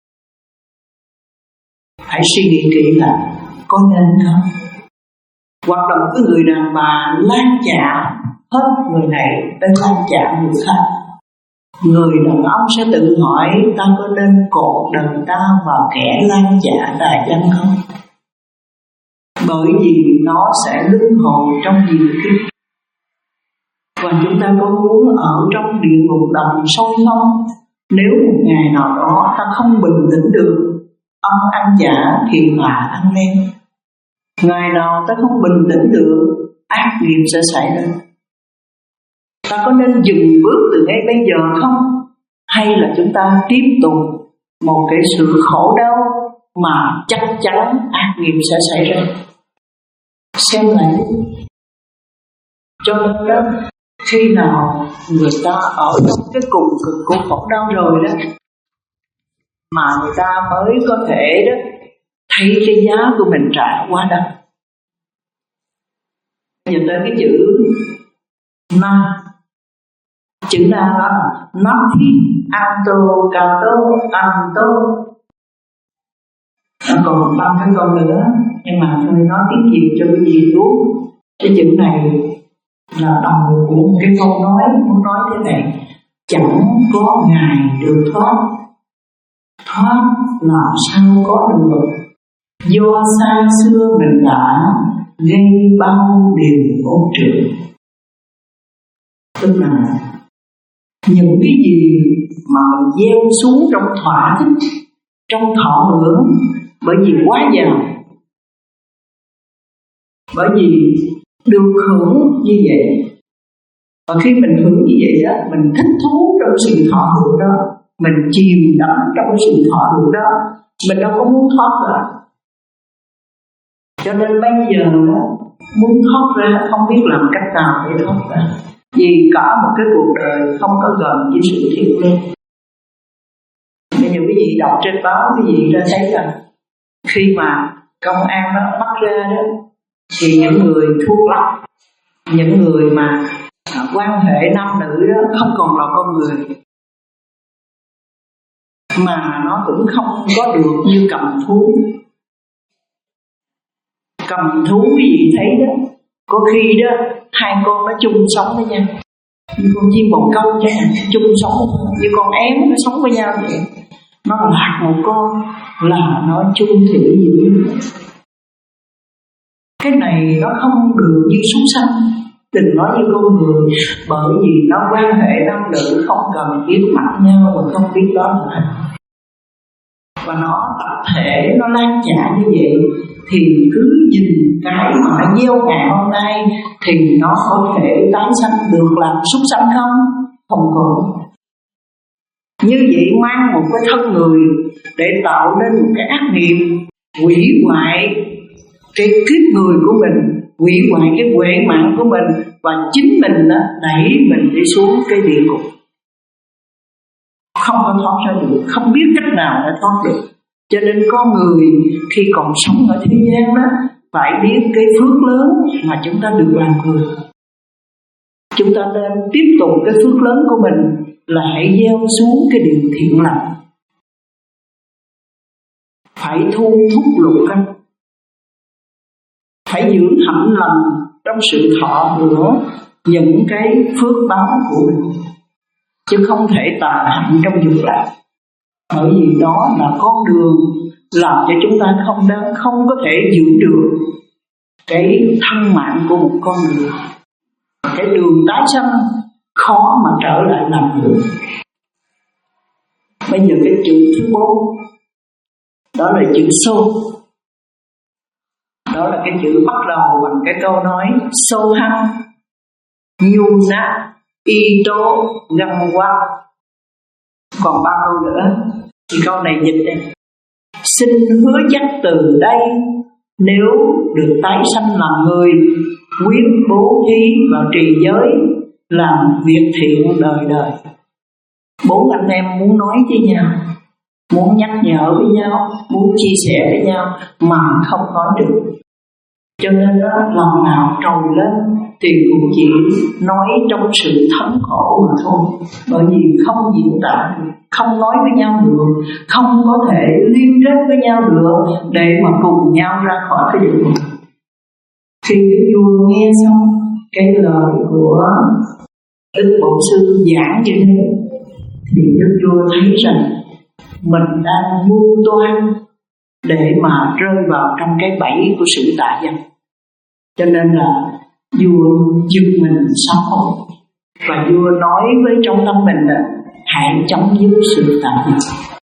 Hãy suy nghĩ kỹ là có nên không? Hoặc là một cái người đàn bà lan chạ hết người này tới lan chạ người khác. Người đàn ông sẽ tự hỏi ta có nên cột đời ta vào kẻ lan chạ tà dâm không? Bởi vì nó sẽ luân hồi trong nhiều kiếp. Và chúng ta có muốn ở trong địa ngục đồng sôi không? Nếu một ngày nào đó ta không bình tĩnh được, ông ăn chả thì là ăn men. Ngày nào ta không bình tĩnh được, ác nghiệp sẽ xảy ra. Ta có nên dừng bước từ ngay bây giờ không? Hay là chúng ta tiếp tục một cái sự khổ đau mà chắc chắn ác nghiệp sẽ xảy ra? Xem lại. Cho nên đó, khi nào người ta ở trong cái cùng cực của khổ đau rồi đó, mà người ta mới có thể đó thấy cái giá của mình trả quá đắt. Nhìn tới cái chữ na, chữ na đó là Nathi Anto Kato Anto. Còn một năm cái con nữa, nhưng mà thôi nói tiếng Việt cho cái gì luôn. Cái chữ này là đầu của một cái câu nói, muốn nói thế này: chẳng có ngày được thoát. Thoát làm sao có được, do xa xưa mình đã gây bao điều ô trượt. Tức là những cái gì mà mình gieo xuống trong thỏa thích, trong thọ hưởng, bởi vì quá giàu, bởi vì được hưởng như vậy. Và khi mình hưởng như vậy đó, mình thích thú trong sự thọ hưởng đó, mình chìm đắm trong sự thọ hưởng đó, mình đâu có muốn thoát ra. Cho nên bây giờ đó, muốn thoát ra không biết làm cách nào để thoát ra, vì cả một cái cuộc đời không có gần với sự thiện lương. Bây giờ quý vị đọc trên báo, quý vị đã thấy rằng khi mà công an nó bắt ra đó, thì những người thuốc lắc, những người mà à, quan hệ nam nữ đó không còn là con người, mà nó cũng không có được như cầm thú. Cầm thú quý vị thấy đó, có khi đó hai con nó chung sống với nhau, như con chim bồ câu chẳng hạn, chung sống như con én nó sống với nhau vậy. Nó lạc một con là nó chung thủy dữ. Cái này nó không được như súc sanh, đừng nói như con người, bởi vì nó quan hệ nam nữ không cần biết mặt nhau mà không biết đó là. Và nó tập thể, nó lan tràn như vậy, thì cứ nhìn cái mà nó gieo ngày hôm nay thì nó có thể tái sanh được làm súc sanh không? Không có. Như vậy mang một cái thân người để tạo nên một cái ác nghiệp, hủy hoại cái kiếp người của mình, hủy hoại cái huệ mạng của mình, và chính mình đó, đẩy mình đi xuống cái địa ngục, không có thoát ra được, không biết cách nào để thoát được. Cho nên con người khi còn sống ở thế gian đó phải biết cái phước lớn mà chúng ta được làm người. Chúng ta nên tiếp tục cái phước lớn của mình là hãy gieo xuống cái điều thiện lành, phải thu thúc lục căn, phải dưỡng hạnh lành trong sự thọ hưởng những cái phước báo của mình, chứ không thể tà hạnh trong dục lạc. Bởi vì đó là con đường làm cho chúng ta không đáng, không có thể giữ được cái thân mạng của một con người. Cái đường tái sanh khó mà trở lại làm được. Bây giờ cái chữ thứ bốn, đó là chữ sô. Đó là cái chữ bắt đầu bằng cái câu nói sô hăng nhu na y tố găng qua. Còn ba câu nữa thì câu này dịch đây: xin hứa chắc từ đây nếu được tái sanh làm người, quyết bố thí và trì giới, làm việc thiện đời đời. Bốn anh em muốn nói với nhau, muốn nhắc nhở với nhau, muốn chia sẻ với nhau mà không nói được. Cho nên đó, lòng nào trồi lên thì cũng chỉ nói trong sự thống khổ mà thôi. Bởi vì không diễn tả được, không nói với nhau được, không có thể liên kết với nhau được để mà cùng nhau ra khỏi cái địa ngục. Khi Đức Vua nghe xong cái lời của Đức Bổn Sư giảng như thế thì Đức Vua thấy rằng mình đang mưu toan để mà rơi vào trong cái bẫy của sự tà dâm. Cho nên là vua giật mình sám hối, và vua nói với trong tâm mình là hãy chấm dứt sự tà dâm.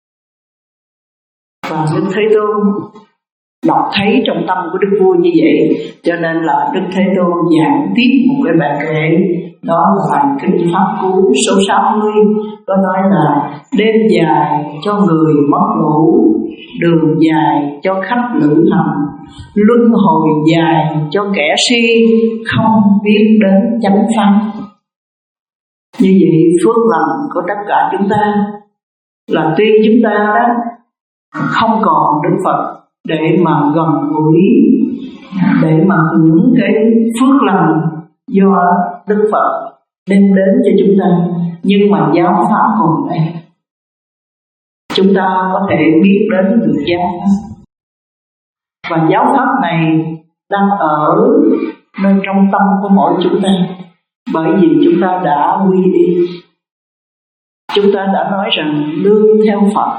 Và Đức Thế Tôn đọc thấy trong tâm của Đức Vua như vậy, cho nên là Đức Thế Tôn giảng tiếp một cái bài kệ, đó là bài kinh Pháp Cú số sáu mươi, có nói là đêm dài cho người mất ngủ, đường dài cho khách lữ hành, luân hồi dài cho kẻ si không biết đến chánh pháp. Như vậy phước lành của tất cả chúng ta là tuy chúng ta đó không còn Đức Phật để mà gần gũi, để mà hưởng cái phước lành do Đức Phật đem đến cho chúng ta, nhưng mà giáo pháp còn đây. Chúng ta có thể biết đến được giáo pháp, và giáo pháp này đang ở nơi trong tâm của mỗi chúng ta, bởi vì chúng ta đã quy y. Chúng ta đã nói rằng nương theo Phật,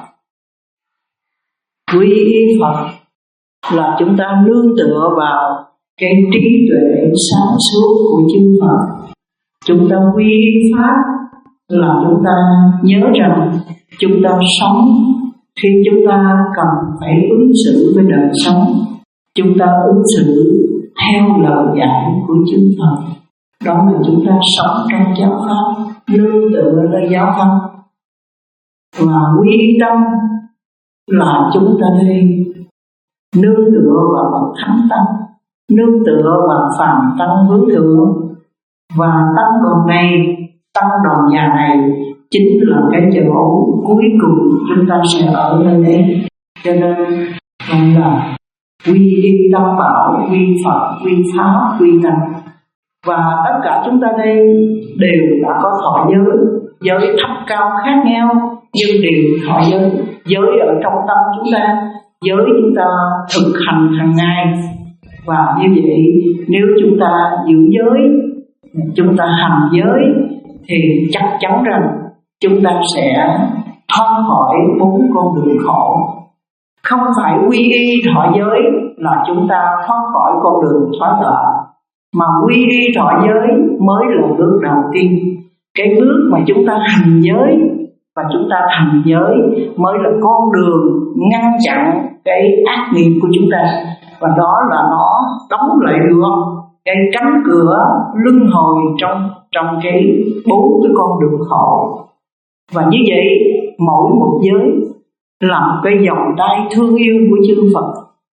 quy y Phật là chúng ta nương tựa vào cái trí tuệ sáng suốt của chư Phật. Chúng ta quy y Pháp là chúng ta nhớ rằng chúng ta sống khi chúng ta cần phải ứng xử với đời sống, chúng ta ứng xử theo lời dạy của chư Phật. Đó là chúng ta sống trong giáo pháp, nương tựa nơi giáo pháp. Và quy y tâm là chúng ta đây nương tựa vào bậc thánh tăng, nương tựa vào phàm tăng hướng thượng. Và tăng đoàn này, tăng đoàn nhà này chính là cái chỗ cuối cùng chúng ta sẽ ở nơi đây. Cho nên gọi là quy y tâm bảo, quy Phật, quy Pháp, quy Tăng. Và tất cả chúng ta đây đều đã có thọ giới, giới thấp cao khác nhau, nhưng đều thọ giới. Giới ở trong tâm chúng ta, giới chúng ta thực hành hàng ngày. Và như vậy nếu chúng ta giữ giới, chúng ta hành giới thì chắc chắn rằng chúng ta sẽ thoát khỏi bốn con đường khổ. Không phải quy y thọ giới là chúng ta thoát khỏi con đường thoái đọa, mà quy y thọ giới mới là bước đầu tiên. Cái bước mà chúng ta hành giới và chúng ta thành giới mới là con đường ngăn chặn cái ác nghiệp của chúng ta, và đó là nó đóng lại được cái cánh cửa luân hồi trong trong cái bốn cái con đường khổ. Và như vậy mỗi một giới là một cái vòng tay thương yêu của chư Phật,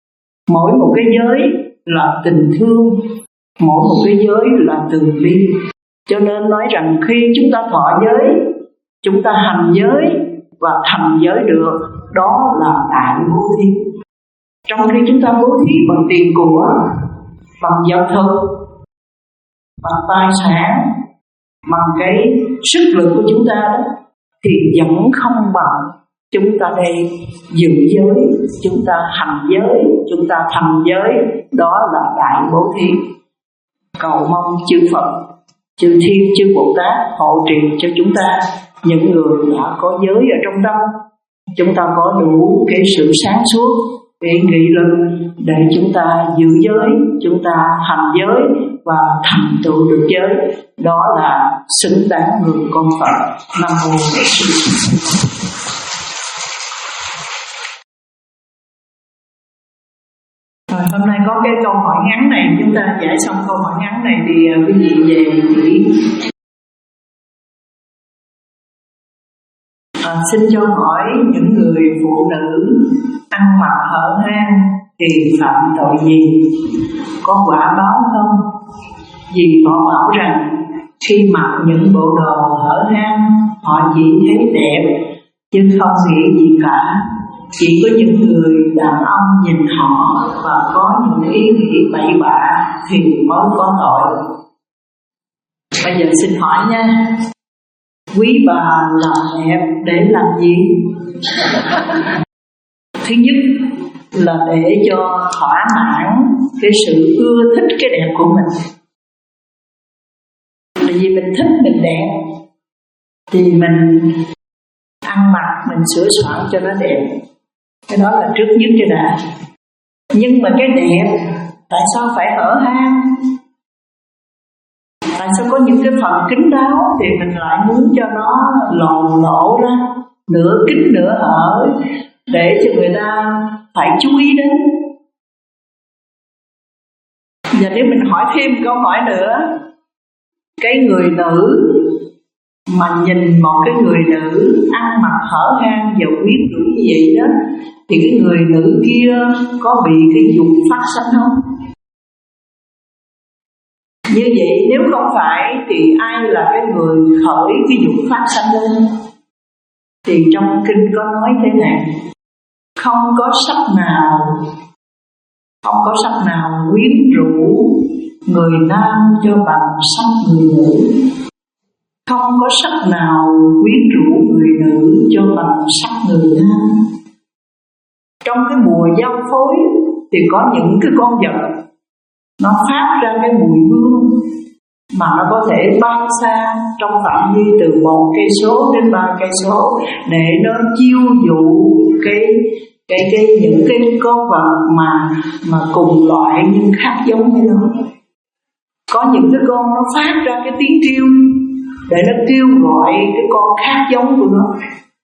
Mỗi một cái giới là tình thương, mỗi một cái giới là từ bi. Cho nên nói rằng khi chúng ta thọ giới, chúng ta hành giới và thành giới được, đó là đại bố thí. Trong khi chúng ta bố thí bằng tiền của, bằng vật thực, bằng tài sản, bằng cái sức lực của chúng ta đó, thì vẫn không bằng chúng ta đây giữ giới, chúng ta hành giới, chúng ta thành giới, đó là đại bố thí. Cầu mong chư Phật, chư Thiên, chư Bồ Tát hộ trì cho chúng ta, những người đã có giới ở trong tâm, chúng ta có đủ cái sự sáng suốt, cái nghị lực để chúng ta giữ giới, chúng ta hành giới và thành tựu được giới, đó là xứng đáng người con Phật. Nam mô Bổn Sư. Rồi, hôm nay có cái câu hỏi ngắn này, chúng ta giải xong câu hỏi ngắn này thì quý vị về nghỉ. À, xin cho hỏi những người phụ nữ ăn mặc hở hang thì phạm tội gì? Có quả báo không? Vì họ bảo rằng khi mặc những bộ đồ hở hang, họ chỉ thấy đẹp chứ không nghĩ gì cả. Chỉ có những người đàn ông nhìn họ và có những ý nghĩ bậy bạ thì mới có tội. Bây giờ xin hỏi nha, quý bà làm đẹp để làm gì? Thứ nhất là để cho thỏa mãn cái sự ưa thích cái đẹp của mình. Tại vì mình thích mình đẹp thì mình ăn mặc, mình sửa soạn cho nó đẹp. Cái đó là trước nhất cái đã. Nhưng mà cái đẹp tại sao phải hở hang? Tại sao có những cái phần kín đáo thì mình lại muốn cho nó lòn lộ ra, nửa kín nửa hở, để cho người ta phải chú ý đến. Và nếu mình hỏi thêm câu hỏi nữa, cái người nữ mà nhìn một cái người nữ ăn mặc hở hang và quyến rũ như vậy đó, thì cái người nữ kia có bị cái dục phát sanh không? Như vậy nếu không phải thì ai là cái người khởi cái dục phát sanh lên? Thì trong kinh có nói thế này: không có sắc nào, không có sắc nào quyến rũ người nam cho bằng sắc người nữ, không có sắc nào quyến rũ người nữ cho bằng sắc người nam. Trong cái mùa giao phối thì có những cái con vật nó phát ra cái mùi hương mà nó có thể bay xa trong phạm vi từ một cây số đến ba cây số để nó chiêu dụ cái cái cái những cái con vật mà mà cùng loại nhưng khác giống với nó. Có những cái con nó phát ra cái tiếng kêu để nó kêu gọi cái con khác giống của nó.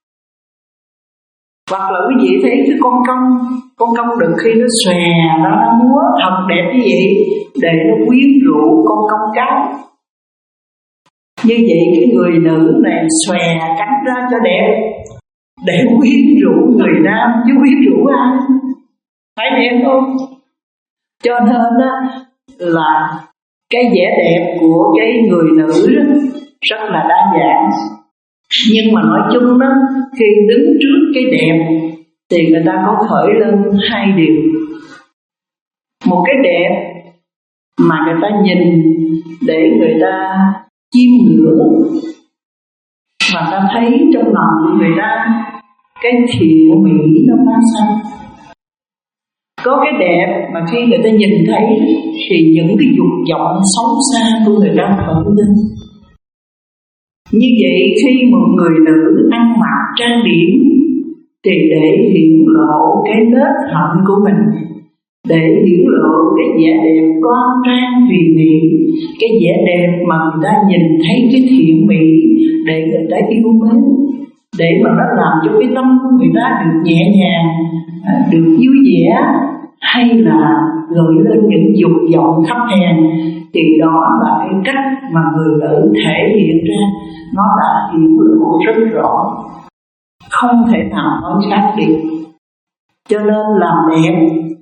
Hoặc là quý vị thấy cái con công, con công được khi nó xòe nó, nó múa thật đẹp như vậy để nó quyến rũ con công cái. Như vậy cái người nữ này xòe cánh ra cho đẹp để quyến rũ người nam chứ quyến rũ ai? Phải đẹp không? Cho nên đó là cái vẻ đẹp của cái người nữ đó rất là đa dạng. Nhưng mà nói chung đó, khi đứng trước cái đẹp thì người ta có khởi lên hai điều. Một cái đẹp mà người ta nhìn để người ta chiêm ngưỡng, và ta thấy trong lòng của người ta cái thiện mỹ nó phát sinh. Có cái đẹp mà khi người ta nhìn thấy thì những cái dục vọng xấu xa của người ta khởi lên. Như vậy khi một người nữ ăn mặc trang điểm thì để hiển lộ cái nết hạnh của mình, để hiển lộ cái vẻ đẹp đoan trang tùy mị, cái vẻ đẹp mà người ta nhìn thấy cái thiện mỹ để người ta yêu mến, để mà nó làm cho cái tâm của người ta được nhẹ nhàng, được vui vẻ, hay là gợi lên những dục vọng thấp hèn, thì đó là cái cách mà người nữ thể hiện ra, nó đã hiển lộ rất rõ, không thể nào nói khác được. Cho nên làm đẹp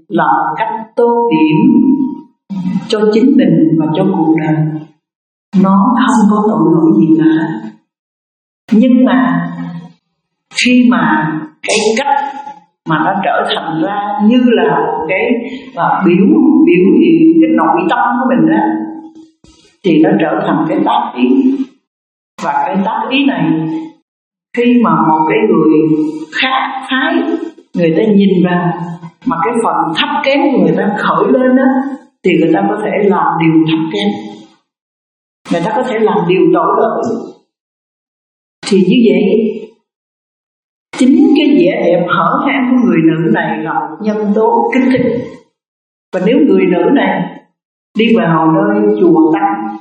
là cách tô điểm cho chính mình và cho cuộc đời. Nó không có tội lỗi gì cả. Nhưng mà khi mà cái cách mà nó trở thành ra như là cái và biểu biểu hiện cái nội tâm của mình đó, thì nó trở thành cái tác ý. Và cái tác ý này, khi mà một cái người khác phái, người ta nhìn vào mà cái phần thấp kém của người ta khởi lên đó, thì người ta có thể làm điều thấp kém, người ta có thể làm điều tội lỗi. Thì như vậy, chính cái vẻ đẹp hở hang của người nữ này là một nhân tố kích thích. Và nếu người nữ này đi vào nơi chùa tăng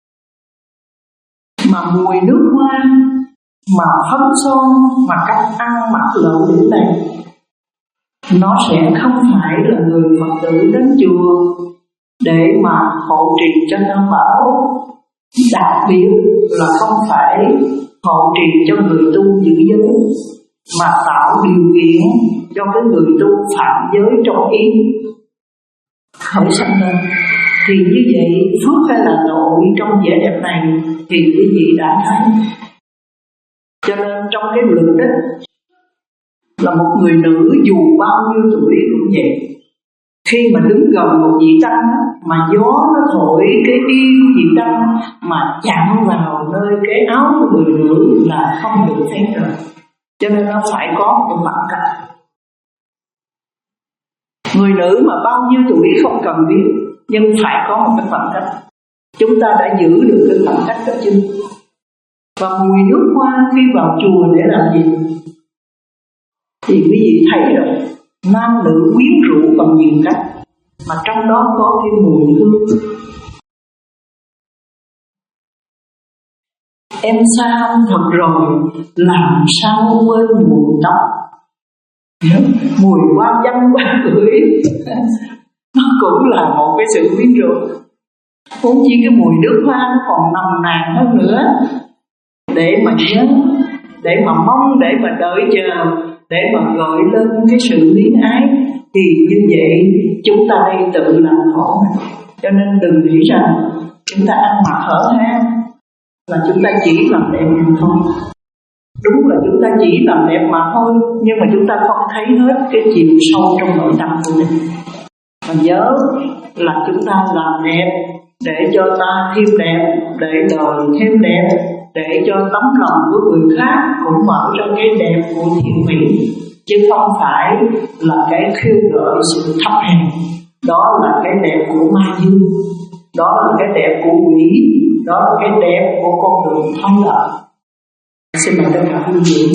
mà mùi nước hoa, mà phấn son, mà cách ăn mặc lộ liễu này, nó sẽ không phải là người Phật tử đến chùa để mà hộ trì cho Tam Bảo. Đặc biệt là không phải hộ trì cho người tu giữ giới, mà tạo điều kiện cho cái người tu phạm giới trong ý khởi sanh lên. Thì như vậy phước hay là tội trong vẻ đẹp này thì quý vị đã thấy. Cho nên trong cái luật đó là một người nữ dù bao nhiêu tuổi cũng vậy, khi mà đứng gần một vị tăng mà gió nó thổi cái y của vị tăng mà chạm vào nơi cái áo của người nữ là không được phép rồi. Cho nên nó phải có một cái khoảng cách. Người nữ mà bao nhiêu tuổi không cần biết, nhưng phải có một cái khoảng cách. Chúng ta đã giữ được cái khoảng cách đó chưa? Và mùi nước hoa khi vào chùa để làm gì? Thì quý vị thấy rồi, nam nữ quyến rũ bằng nhiều cách, mà trong đó có cái mùi hương. Em xa ông Phật rồi, làm sao quên mùi tóc? Mùi hoa dâm hoa cưỡi nó cũng là một cái sự quyến rũ. Huống chi cái mùi nước hoa nó còn nồng nàn hơn nữa, để mà nhớ, để mà mong, để mà đợi chờ, để mà gợi lên cái sự luyến ái. Thì như vậy chúng ta đây tự làm khổ. Cho nên đừng nghĩ rằng chúng ta ăn mặc hở hang là chúng ta chỉ làm đẹp mà thôi. Đúng là chúng ta chỉ làm đẹp mà thôi, nhưng mà chúng ta không thấy hết cái chiều sâu trong nội tâm của mình. Mà nhớ là chúng ta làm đẹp để cho ta thêm đẹp, để đời thêm đẹp, để cho tấm lòng của người khác cũng mở ra cái đẹp của thiện mỹ, chứ không phải là cái khiêu gợi sự thấp hèn. Đó là cái đẹp của ma dương, đó là cái đẹp của quỷ, đó là cái đẹp của con đường thắng lợi. Xin mời tất cả quý vị.